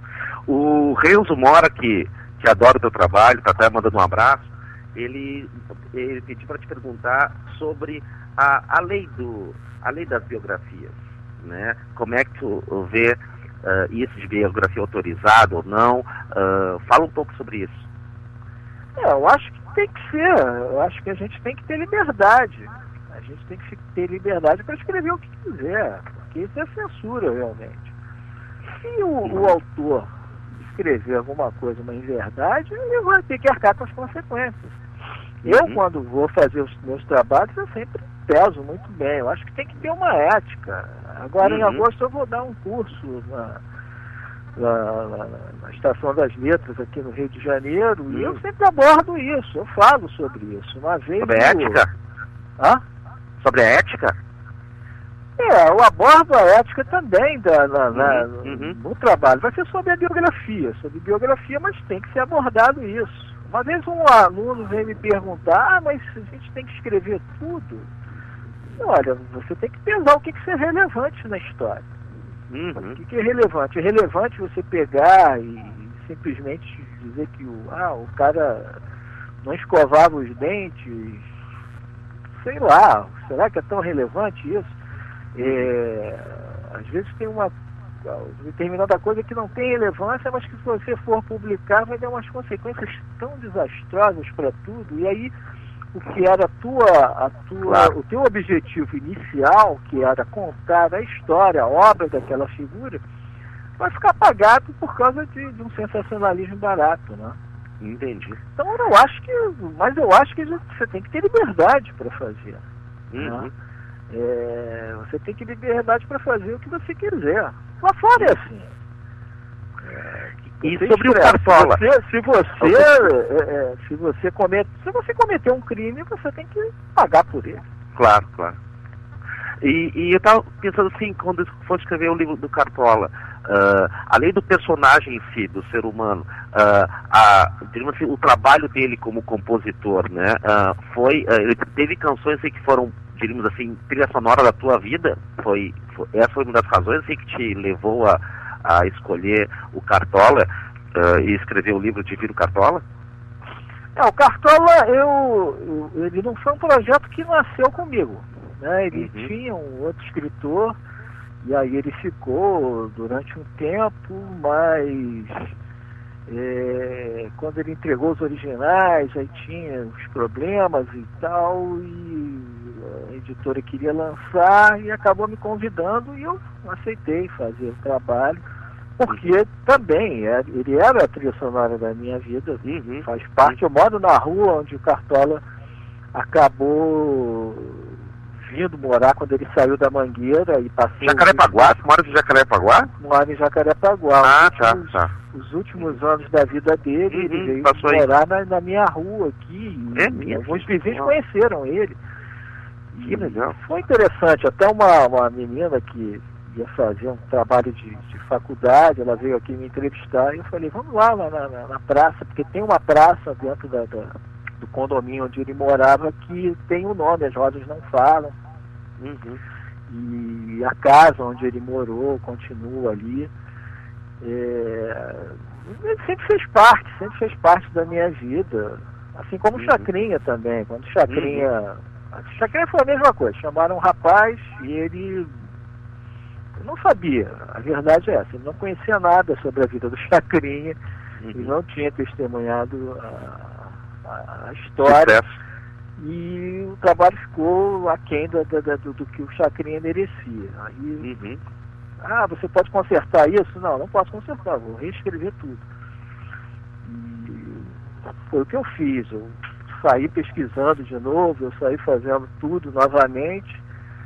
O Renzo Mora, que que adora o teu trabalho, está até mandando um abraço, ele, ele pediu para te perguntar sobre a, a, lei do, a lei das biografias, né? Como é que tu vê uh, isso de biografia autorizada ou não? Uh, fala um pouco sobre isso. É, eu acho que tem que ser, eu acho que a gente tem que ter liberdade, a gente tem que ter liberdade para escrever o que quiser, porque isso é censura realmente. Se o, o autor escrever alguma coisa, uma inverdade, ele vai ter que arcar com as consequências. Eu, Uhum. quando vou fazer os meus trabalhos, eu sempre peso muito bem. Eu acho que tem que ter uma ética. Agora, uhum. em agosto, eu vou dar um curso na, na, na, na Estação das Letras, aqui no Rio de Janeiro, uhum. e eu sempre abordo isso, eu falo sobre isso. Uma vez sobre a eu... ética? Hã? Sobre a ética? É, eu abordo a ética também da, na, na, uhum. no trabalho. Vai ser sobre a biografia, sobre biografia, mas tem que ser abordado isso. Uma vez um aluno veio me perguntar, ah, mas a gente tem que escrever tudo? Olha, você tem que pensar o que, que é relevante na história. Uhum. O que, que é relevante? É relevante você pegar e simplesmente dizer que o, ah, o cara não escovava os dentes, sei lá, será que é tão relevante isso? É, às vezes tem uma determinada coisa que não tem relevância, mas que se você for publicar vai dar umas consequências tão desastrosas para tudo, e aí o que era a tua, a tua, claro. o teu objetivo inicial, que era contar a história, a obra daquela figura, vai ficar apagado por causa de, de um sensacionalismo barato, né? Entendi. Então eu não acho que, mas eu acho que você tem que ter liberdade para fazer. Uhum. Né? É, você tem que ter liberdade para fazer o que você quiser. Lá fora é assim. É, e sobre o Cartola? Se, se você, é, é, se você comete, se você cometer um crime, você tem que pagar por ele. Claro, claro. E, e eu estava pensando assim, quando for escrever o livro do Cartola, uh, além do personagem em si, do ser humano, uh, a, digamos assim, o trabalho dele como compositor, né? Uh, foi, uh, ele teve canções assim, que foram, diríamos assim, trilha sonora da tua vida? Foi, foi, essa foi uma das razões assim, que te levou a, a escolher o Cartola uh, e escrever o livro Divino Cartola? É, o Cartola, eu, eu, ele não foi um projeto que nasceu comigo. Né? Ele uhum. tinha um outro escritor, e aí ele ficou durante um tempo, mas é, quando ele entregou os originais, aí tinha os problemas e tal, e a editora queria lançar e acabou me convidando, e eu aceitei fazer o trabalho. porque também é, ele era a trilha sonora da minha vida, Uhum. faz parte. Eu moro na rua onde o Cartola acabou vindo morar quando ele saiu da Mangueira e passou... Jacarepaguá? Você mora em Jacarepaguá? Mora em Jacarepaguá. Ah, os, tá, últimos, tá. os últimos anos da vida dele, Uhum, ele veio passou aí. morar na, na minha rua aqui. É e mesmo? alguns vizinhos Uau. conheceram ele. Que legal. Foi interessante. Até uma, uma menina que ia fazer um trabalho de, de faculdade, ela veio aqui me entrevistar e eu falei, vamos lá, lá na, na, na praça, porque tem uma praça dentro da, da, do condomínio onde ele morava que tem o nome, as rodas não falam. Uhum. E a casa onde ele morou continua ali. É, ele sempre fez parte, sempre fez parte da minha vida. Assim como o Uhum. Chacrinha também. Quando o Chacrinha... Uhum. Chacrinha foi a mesma coisa. Chamaram um rapaz e ele não sabia. A verdade é essa. Ele não conhecia nada sobre a vida do Chacrinha. Uhum. E não tinha testemunhado a, a, a história. Sucesso. E o trabalho ficou aquém da, da, da, do, do que o Chacrinha merecia. Aí, Uhum. ah, você pode consertar isso? Não, não posso consertar, vou reescrever tudo. E foi o que eu fiz. Eu saí pesquisando de novo, eu saí fazendo tudo novamente,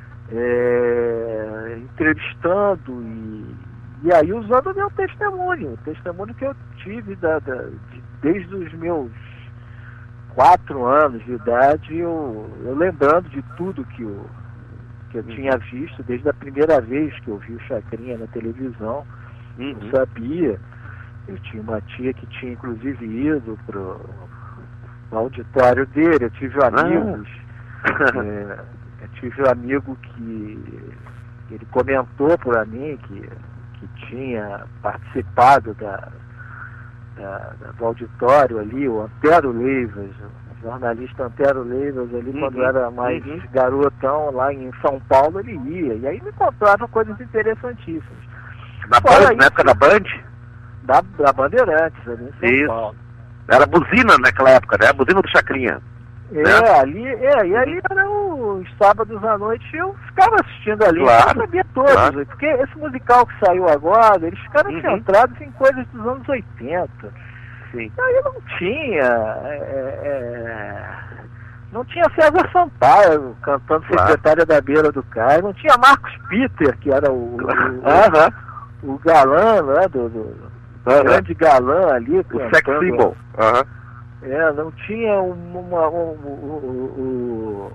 é, entrevistando e, e aí usando o meu testemunho, o testemunho que eu tive da, da, de, desde os meus quatro anos de idade, eu, eu lembrando de tudo que eu, que eu Uhum. tinha visto, desde a primeira vez que eu vi o Chacrinha na televisão, Uhum. eu sabia. Eu tinha uma tia que tinha inclusive ido pro, pro auditório dele, eu tive amigos, é, eu tive um amigo que ele comentou para mim que, que tinha participado da Da, da, do auditório ali, o Antero Leivas, o jornalista Antero Leivas ali, Uhum, quando era mais uhum. garotão lá em São Paulo, ele ia. E aí me contavam coisas interessantíssimas. Na Fora Band, isso, na época da Band? Da, da Bandeirantes, ali em São Isso. Paulo. Era buzina naquela época, né? A buzina do Chacrinha. É, né? ali, é, e ali era os sábados à noite, eu ficava assistindo ali, Claro, eu sabia todos, claro. porque esse musical que saiu agora, eles ficaram Uhum. centrados em coisas dos anos oitenta. Sim. Aí não tinha. É, é, não tinha César Sampaio cantando Claro. Secretária da Beira do Cais, não tinha Marcos Peter, que era o, o, Aham. o, o galã, né, do, do Aham. grande galã ali. O sex symbol. Aham. É, não tinha uma. Um, um, um, um,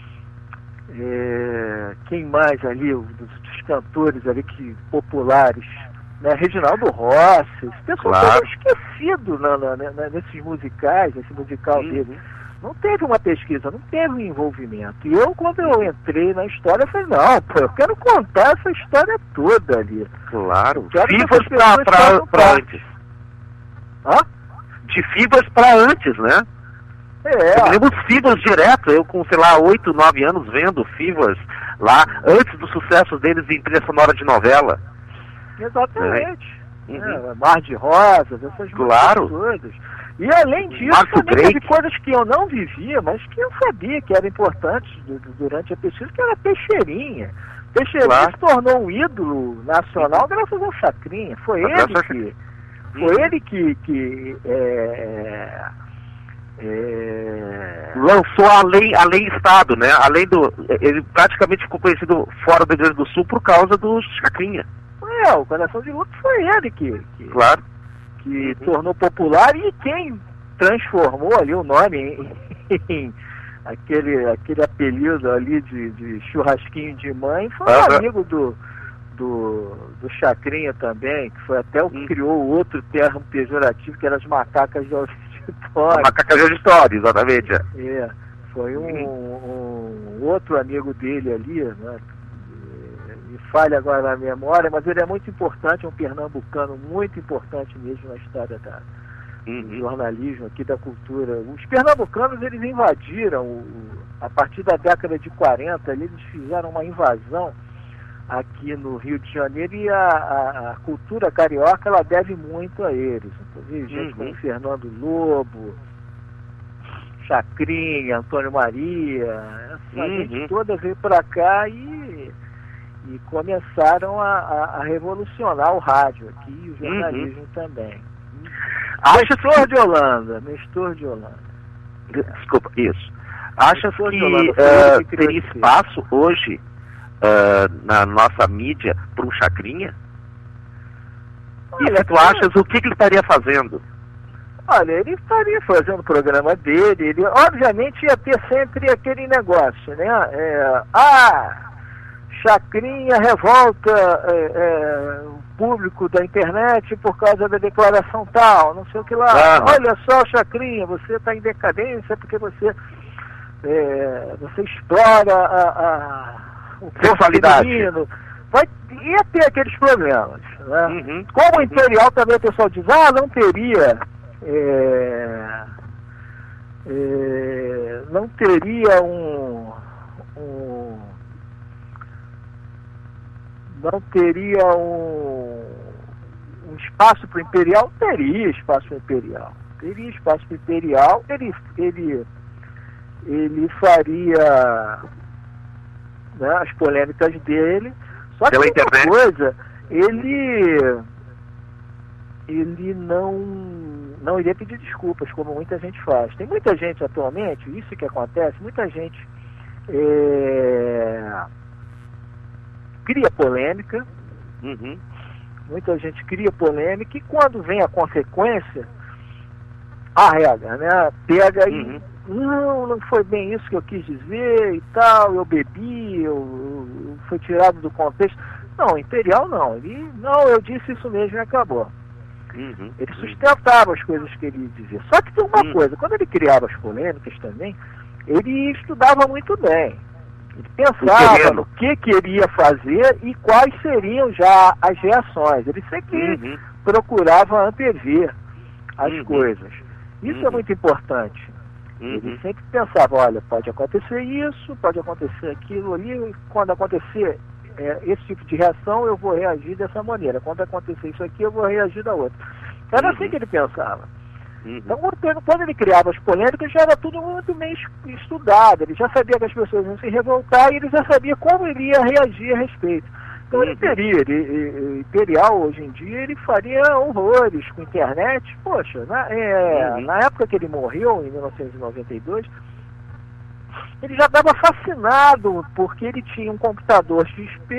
é, quem mais ali, dos, dos cantores ali que, populares, né? Reginaldo Rossi, esse pessoal Claro. estava esquecido na, na, na, nesses musicais, nesse musical Uhum. dele. Não teve uma pesquisa, não teve um envolvimento. E eu, quando eu entrei na história, eu falei, não, pô, eu quero contar essa história toda ali. Claro. Quero que Fibras essas pra, pessoas pra, façam pra parte. antes. Hã? De fibras pra antes, né? É, Eu me lembro dos Fibras direto, eu com, sei lá, oito, nove anos vendo Fibras lá, antes do sucesso deles em trilha sonora de novela. exatamente. Uhum. É, Mar de Rosas, essas Claro. músicas todas. E além disso, Marco também teve Drake. coisas que eu não vivia, mas que eu sabia que eram importantes du- du- durante a pesquisa, que era Teixeirinha. Teixeirinha Claro. se tornou um ídolo nacional graças ao Chacrinha. Foi Graças ele ao que... Uhum. Foi ele que... que é, é, Lançou a lei, a lei Estado, né? Além do. Ele praticamente ficou conhecido fora do Rio Grande do Sul por causa do Chacrinha. é, o Coração de Luto foi ele que... que Claro. que Uhum. tornou popular e quem transformou ali o nome em, em aquele, aquele apelido ali de, de churrasquinho de mãe foi um Aham. amigo do, do, do Chacrinha também, que foi até o que Hum. criou o outro termo pejorativo, que eram as macacas de A auditório. macaca de auditório, exatamente. é. É, foi um, Uhum. um outro amigo dele ali, né? Me falha agora na memória, mas ele é muito importante, é um pernambucano muito importante mesmo na história da, do Uhum. jornalismo aqui, da cultura. Os pernambucanos, eles invadiram, o, a partir da década de quarenta, ali, eles fizeram uma invasão aqui no Rio de Janeiro e a, a, a cultura carioca, ela deve muito a eles. Então, vi gente Uhum. como Fernando Lobo, Chacrinha, Antônio Maria, essa Uhum. gente toda veio para cá e, e começaram a, a, a revolucionar o rádio aqui e o jornalismo uhum. também. Nestor de Holanda, Nestor de Holanda. Desculpa, isso. Achas que, uh, que teria espaço hoje uh, na nossa mídia para um Chacrinha? Olha, e se tu achas, o que, que ele estaria fazendo? Olha, ele estaria fazendo o programa dele, ele obviamente ia ter sempre aquele negócio, né? É, ah, Chacrinha revolta é, é, o público da internet por causa da declaração tal, não sei o que lá. Ah. Olha só, Chacrinha, você está em decadência porque você, é, você explora a, a, o sexualidade. Vai, ia ter aqueles problemas, né? Uhum. Como o Imperial uhum. também o pessoal diz, ah, não teria... É, é, não teria um, um não teria um, um espaço para o Imperial? Teria espaço para o Imperial. Teria espaço para o Imperial. Ele, ele, ele faria, né, as polêmicas dele. Só que pela uma coisa, ele, ele não... não iria pedir desculpas, como muita gente faz. Tem muita gente atualmente, isso que acontece, muita gente é, cria polêmica, uhum. muita gente cria polêmica e quando vem a consequência, arrega, né? Pega e uhum. não, não foi bem isso que eu quis dizer e tal, eu bebi, eu, eu fui tirado do contexto. Não, Imperial não, ele, não, eu disse isso mesmo e acabou. Uhum, ele sustentava as coisas que ele dizia. Só que tem uma uhum. coisa, quando ele criava as polêmicas também, ele estudava muito bem. Ele pensava no que queria fazer e quais seriam já as reações. Ele sempre uhum. procurava antever as uhum. coisas. Isso uhum. é muito importante. Uhum. Ele sempre pensava, olha, pode acontecer isso, pode acontecer aquilo ali, quando acontecer É, esse tipo de reação, eu vou reagir dessa maneira. Quando acontecer isso aqui, eu vou reagir da outra. Era uhum. assim que ele pensava. Uhum. Então, quando ele criava as polêmicas, já era tudo muito bem estudado. Ele já sabia que as pessoas iam se revoltar e ele já sabia como ele ia reagir a respeito. Então, uhum. ele teria, ele, ele, Imperial, hoje em dia, ele faria horrores com internet. Poxa, na, é, uhum. na época que ele morreu, em mil novecentos e noventa e dois, ele já estava fascinado, porque ele tinha um computador X P,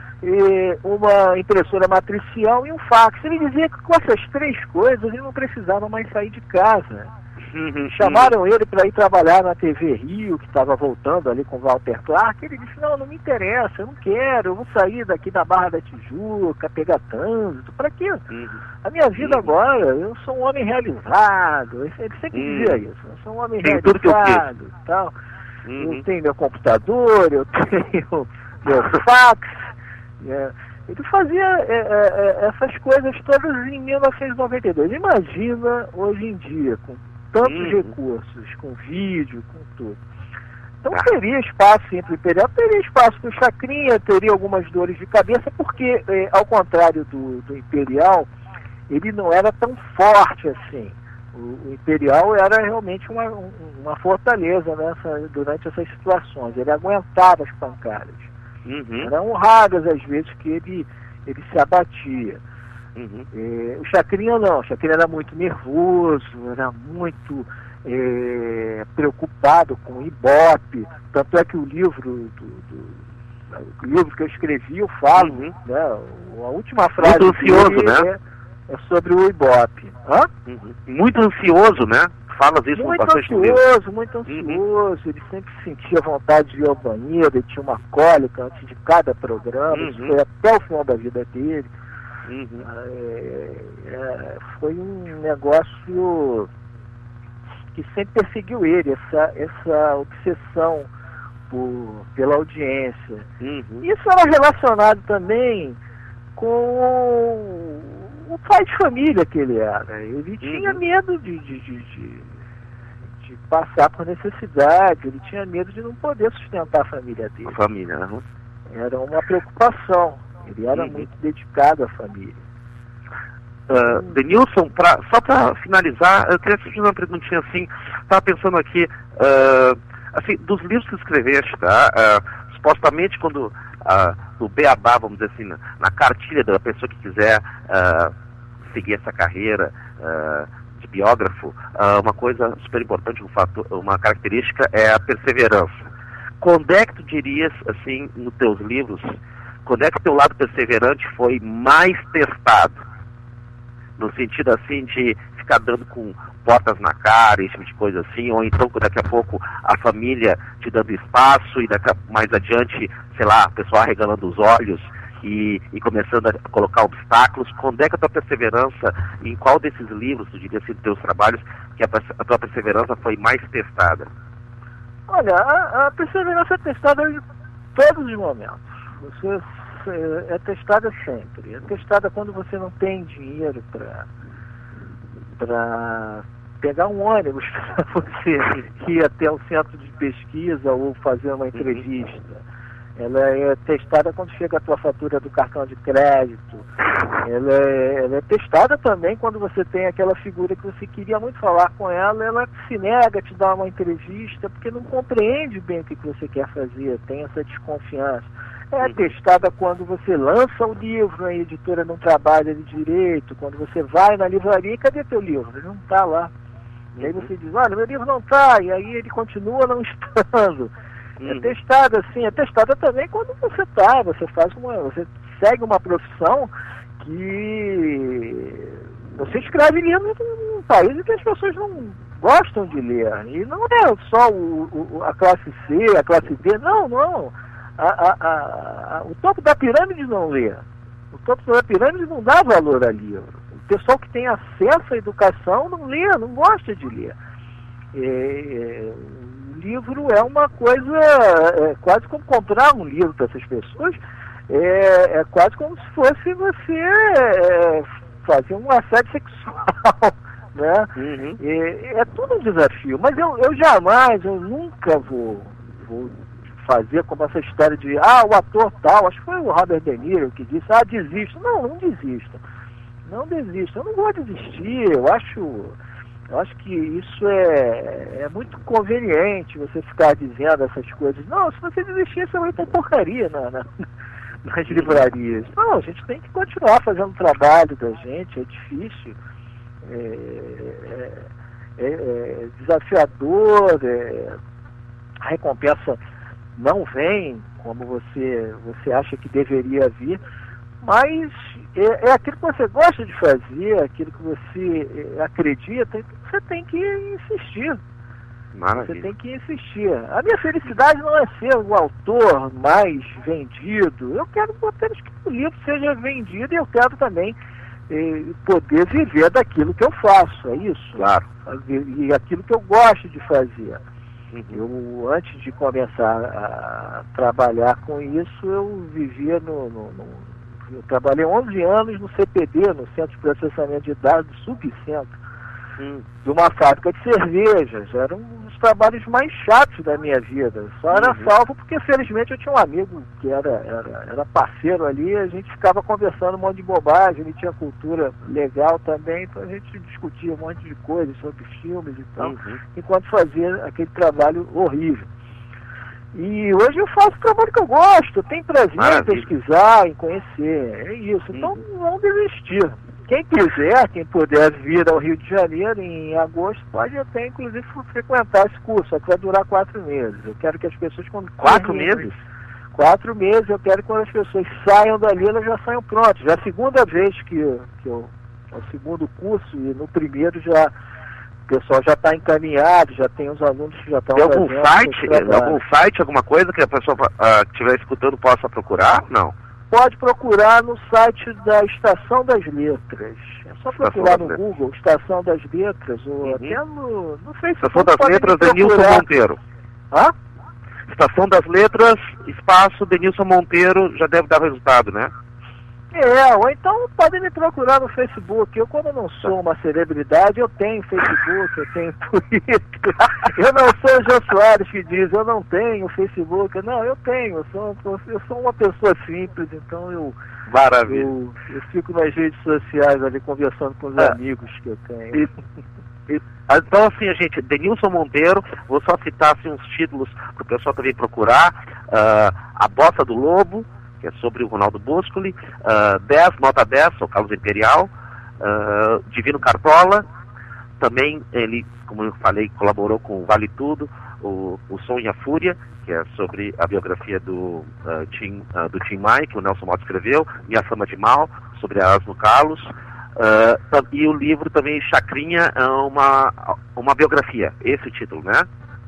uma impressora matricial e um fax. Ele dizia que com essas três coisas ele não precisava mais sair de casa. Uhum. Chamaram ele para ir trabalhar na T V Rio, que estava voltando ali com o Walter Clark. Ele disse, não, não me interessa, eu não quero, eu vou sair daqui da Barra da Tijuca, pegar trânsito, para quê? Uhum. A minha vida uhum. agora, eu sou um homem realizado. Ele sempre uhum. dizia isso, eu sou um homem Tem realizado e tal. Uhum. Eu tenho meu computador, eu tenho meu fax. É. Ele fazia é, é, essas coisas todas em mil novecentos e noventa e dois. Imagina hoje em dia, com tantos uhum. recursos, com vídeo, com tudo. Então ah. teria espaço sim para o Imperial, teria espaço para o Chacrinha, teria algumas dores de cabeça, porque, é, ao contrário do, do Imperial, ele não era tão forte assim. O Imperial era realmente uma, uma fortaleza nessa, durante essas situações. Ele aguentava as pancadas. Uhum. Eram raras as vezes que ele, ele se abatia. Uhum. É, o Chacrinha não. O Chacrinha era muito nervoso, era muito é, preocupado com o Ibope. Tanto é que o livro, do, do, o livro que eu escrevi, eu falo, uhum. né, a última frase muito ansioso, né? é, é sobre o Ibope. Hã? Uhum. Muito ansioso, né? Falas isso muito bastante ansioso, muito ansioso. Uhum. Ele sempre sentia vontade de ir ao banheiro, ele tinha uma cólica antes de cada programa. Uhum. Isso foi até o final da vida dele. Uhum. É, é, foi um negócio que sempre perseguiu ele, essa, essa obsessão por, pela audiência. Uhum. Isso era relacionado também com o pai de família que ele era. Ele tinha uhum. medo de, de, de, de, de passar por necessidade, ele tinha medo de não poder sustentar a família dele. A família, uhum. Era uma preocupação. Ele era uhum. muito dedicado à família. Uh, Denilson, pra, só para finalizar, eu queria te fazer uma perguntinha assim. Estava pensando aqui, uh, assim, dos livros que escreveste, tá? Uh, supostamente quando uh, no beabá, vamos dizer assim, na, na cartilha da pessoa que quiser uh, seguir essa carreira uh, de biógrafo, uh, uma coisa super importante, um fator, uma característica é a perseverança. Quando é que tu dirias, assim, nos teus livros, quando é que o teu lado perseverante foi mais testado? No sentido, assim, de ficar dando com portas na cara, esse tipo de coisa assim, ou então daqui a pouco a família te dando espaço e daqui a, mais adiante, sei lá, o pessoal arregalando os olhos e, e começando a colocar obstáculos. Quando é que a tua perseverança, em qual desses livros, tu diria assim, dos teus trabalhos, que a, a tua perseverança foi mais testada? Olha, a, a perseverança é testada em todos os momentos. Você é testada sempre. É testada quando você não tem dinheiro para para pegar um ônibus para você ir até o centro de pesquisa ou fazer uma entrevista. Ela é testada quando chega a tua fatura do cartão de crédito. Ela é, ela é testada também quando você tem aquela figura que você queria muito falar com ela, ela se nega a te dar uma entrevista porque não compreende bem o que você quer fazer, tem essa desconfiança. É testada quando você lança o livro, a editora não trabalha de direito, quando você vai na livraria, cadê teu livro? Ele não está lá. E aí você diz, olha, meu livro não está, e aí ele continua não estando. É testada, sim, é testada também quando você está, você faz uma, você segue uma profissão que você escreve livros num país em que as pessoas não gostam de ler. E não é só o, o, a classe C, a classe D, não, não. A, a, a, a, o topo da pirâmide não lê. O topo da pirâmide não dá valor a livro. O pessoal que tem acesso à educação não lê, não gosta de ler. É, o livro é uma coisa, é quase como comprar um livro para essas pessoas, é, é quase como se fosse você é, fazer um assédio sexual, né? Uhum. É, é tudo um desafio, mas eu, eu jamais, eu nunca vou, vou fazer como essa história de, ah, o ator tal, acho que foi o Robert De Niro que disse, ah, desista. Não, não desista. Não desista. Eu não vou desistir. Eu acho, eu acho que isso é, é muito conveniente você ficar dizendo essas coisas. Não, se você desistir, você vai ter porcaria na, na, nas livrarias. Não, a gente tem que continuar fazendo o trabalho da gente, é difícil, é, é, é, é desafiador, é, a recompensa não vem como você, você acha que deveria vir, mas é, é aquilo que você gosta de fazer, aquilo que você é, acredita, você tem que insistir. Maravilha. Você tem que insistir. A minha felicidade não é ser o autor mais vendido. Eu quero apenas que o livro seja vendido e eu quero também eh, poder viver daquilo que eu faço. É isso. Claro. E aquilo que eu gosto de fazer. Eu, antes de começar a trabalhar com isso, eu vivia no, no, no... Eu trabalhei onze anos no C P D, no Centro de Processamento de Dados, subcentro, hum. de uma fábrica de cervejas. Eram os trabalhos mais chatos da minha vida. Só era uhum. salvo porque, felizmente, eu tinha um amigo que era, era, era parceiro ali, a gente ficava conversando um monte de bobagem, ele tinha cultura legal também, então a gente discutia um monte de coisas sobre filmes e tal, uhum. enquanto fazia aquele trabalho horrível. E hoje eu faço o trabalho que eu gosto, eu tenho prazer Maravilha. em pesquisar, em conhecer, é isso. Então uhum. não desistir. Quem quiser, quem puder vir ao Rio de Janeiro em agosto, pode até inclusive frequentar esse curso, só que vai durar quatro meses. Eu quero que as pessoas... Quando quatro meses? Quatro meses, eu quero que quando as pessoas saiam dali, elas já saiam prontas. Já é a segunda vez que, que eu... É o segundo curso, e no primeiro já... O pessoal já está encaminhado, já tem os alunos que já estão... Tem algum site, algum site, alguma coisa que a pessoa uh, que estiver escutando possa procurar? Não. Pode procurar no site da Estação das Letras. É só procurar no Google, Estação das Letras, ou uhum. até no, no Facebook. Estação das Letras, Denilson Monteiro. Hã? Estação das Letras, espaço, Denilson Monteiro, já deve dar resultado, né? É, ou então podem me procurar no Facebook. Eu, como não sou uma celebridade, eu tenho Facebook, eu tenho Twitter. Eu não sou o Jô Soares que diz, eu não tenho Facebook. Não, eu tenho. Eu sou, eu sou uma pessoa simples, então eu, Maravilha. Eu, eu fico nas redes sociais ali conversando com os Ah. amigos que eu tenho. E- e- então, assim, a gente, Denilson Monteiro, vou só citar assim, uns títulos para o pessoal também procurar. ah, A Bossa do Lobo, que é sobre o Ronaldo Boscoli, ah, dez, Nota dez, o Carlos Imperial, ah, Divino Cartola, também ele, como eu falei, colaborou com o Vale Tudo, o, o Som e a Fúria, que é sobre a biografia do, ah, Tim, ah, do Tim Maia, que o Nelson Mota escreveu, Minha Fama de Mal, sobre a Asno Carlos, ah, tam- e o livro também, Chacrinha, é uma, uma biografia, esse é o título, né?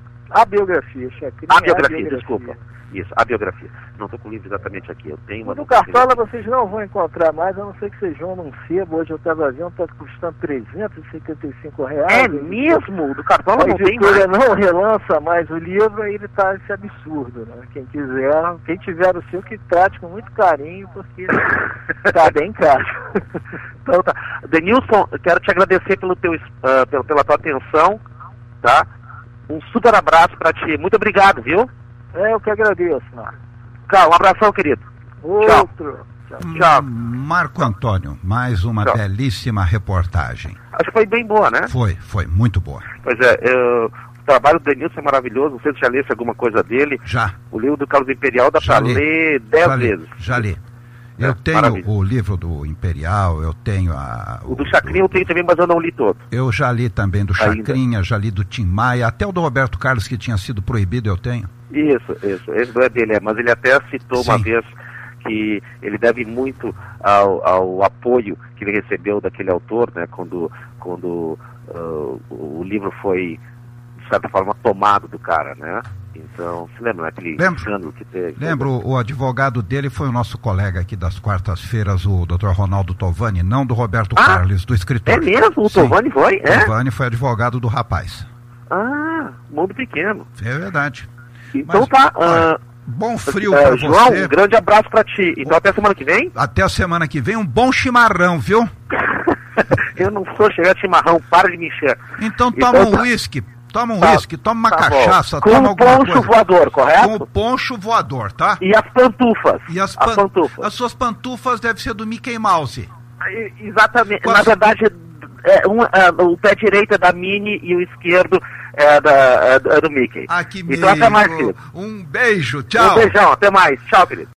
A biografia, Chacrinha. A biografia, desculpa. Isso, a biografia. Não estou com o livro exatamente aqui, eu tenho uma... No Cartola vocês não vão encontrar mais, a não ser que vocês vão num sebo. Hoje eu estava vendo, está custando trezentos e setenta e cinco reais. É mesmo? Do Cartola A não tem editora mais? não relança mais o livro, aí ele está esse absurdo, né? Quem quiser, quem tiver o seu, que trate com muito carinho, porque está bem caro. Então tá. Denilson, eu quero te agradecer pelo teu, ah, pela, pela tua atenção, tá? Um super abraço pra ti. Muito obrigado, viu? É, eu que agradeço, Marco. Tchau, um abração, querido. Outro. Tchau. Tchau. Marco Antônio, mais uma Tchau. belíssima reportagem. Acho que foi bem boa, né? Foi, foi muito boa. Pois é, eu- o trabalho do Denilson é maravilhoso. Não sei se já lesse alguma coisa dele. Já. O livro do Carlos Imperial dá Já pra li. ler dez já li, vezes. Já li. Eu É, tenho maravilha. o livro do Imperial, eu tenho a... O do Chacrinha eu tenho também, mas eu não li todo. Eu já li também do Ainda. Chacrinha, já li do Tim Maia, até o do Roberto Carlos, que tinha sido proibido, eu tenho. Isso, isso. Esse não é dele, é, mas ele até citou uma Sim. vez que ele deve muito ao, ao apoio que ele recebeu daquele autor, né, quando, quando ah, o livro foi, de certa forma, tomado do cara, né? Então, se lembra, né, aquele Lembro. escândalo que teve? Lembro, o advogado dele foi o nosso colega aqui das quartas-feiras, o doutor Ronaldo Tovani, não do Roberto Ah, Carlos, do escritor. É mesmo? O Sim. Tovani foi? É? Tovani foi advogado do rapaz. Ah, mundo pequeno. É verdade. Então Mas, tá. olha, ah, bom frio eh, pra João, você. um grande abraço pra ti. Então até semana que vem? Até a semana que vem, um bom chimarrão, viu? Eu não sou chegar de chimarrão, para de me encher. Então toma Então um tá. uísque, toma um Tá, uísque, toma uma tá bom. cachaça, Com toma o alguma poncho coisa. voador, correto? Com o poncho voador, tá? E as pantufas. E as, as pan- pantufas. as suas pantufas devem ser do Mickey Mouse. Aí, exatamente. Quais- Na verdade, é, um, é, o pé direito é da Minnie e o esquerdo é, da, é, é do Mickey. Ah, que Então até mais, mico. querido. Um beijo, tchau. Um beijão, até mais. Tchau, querido.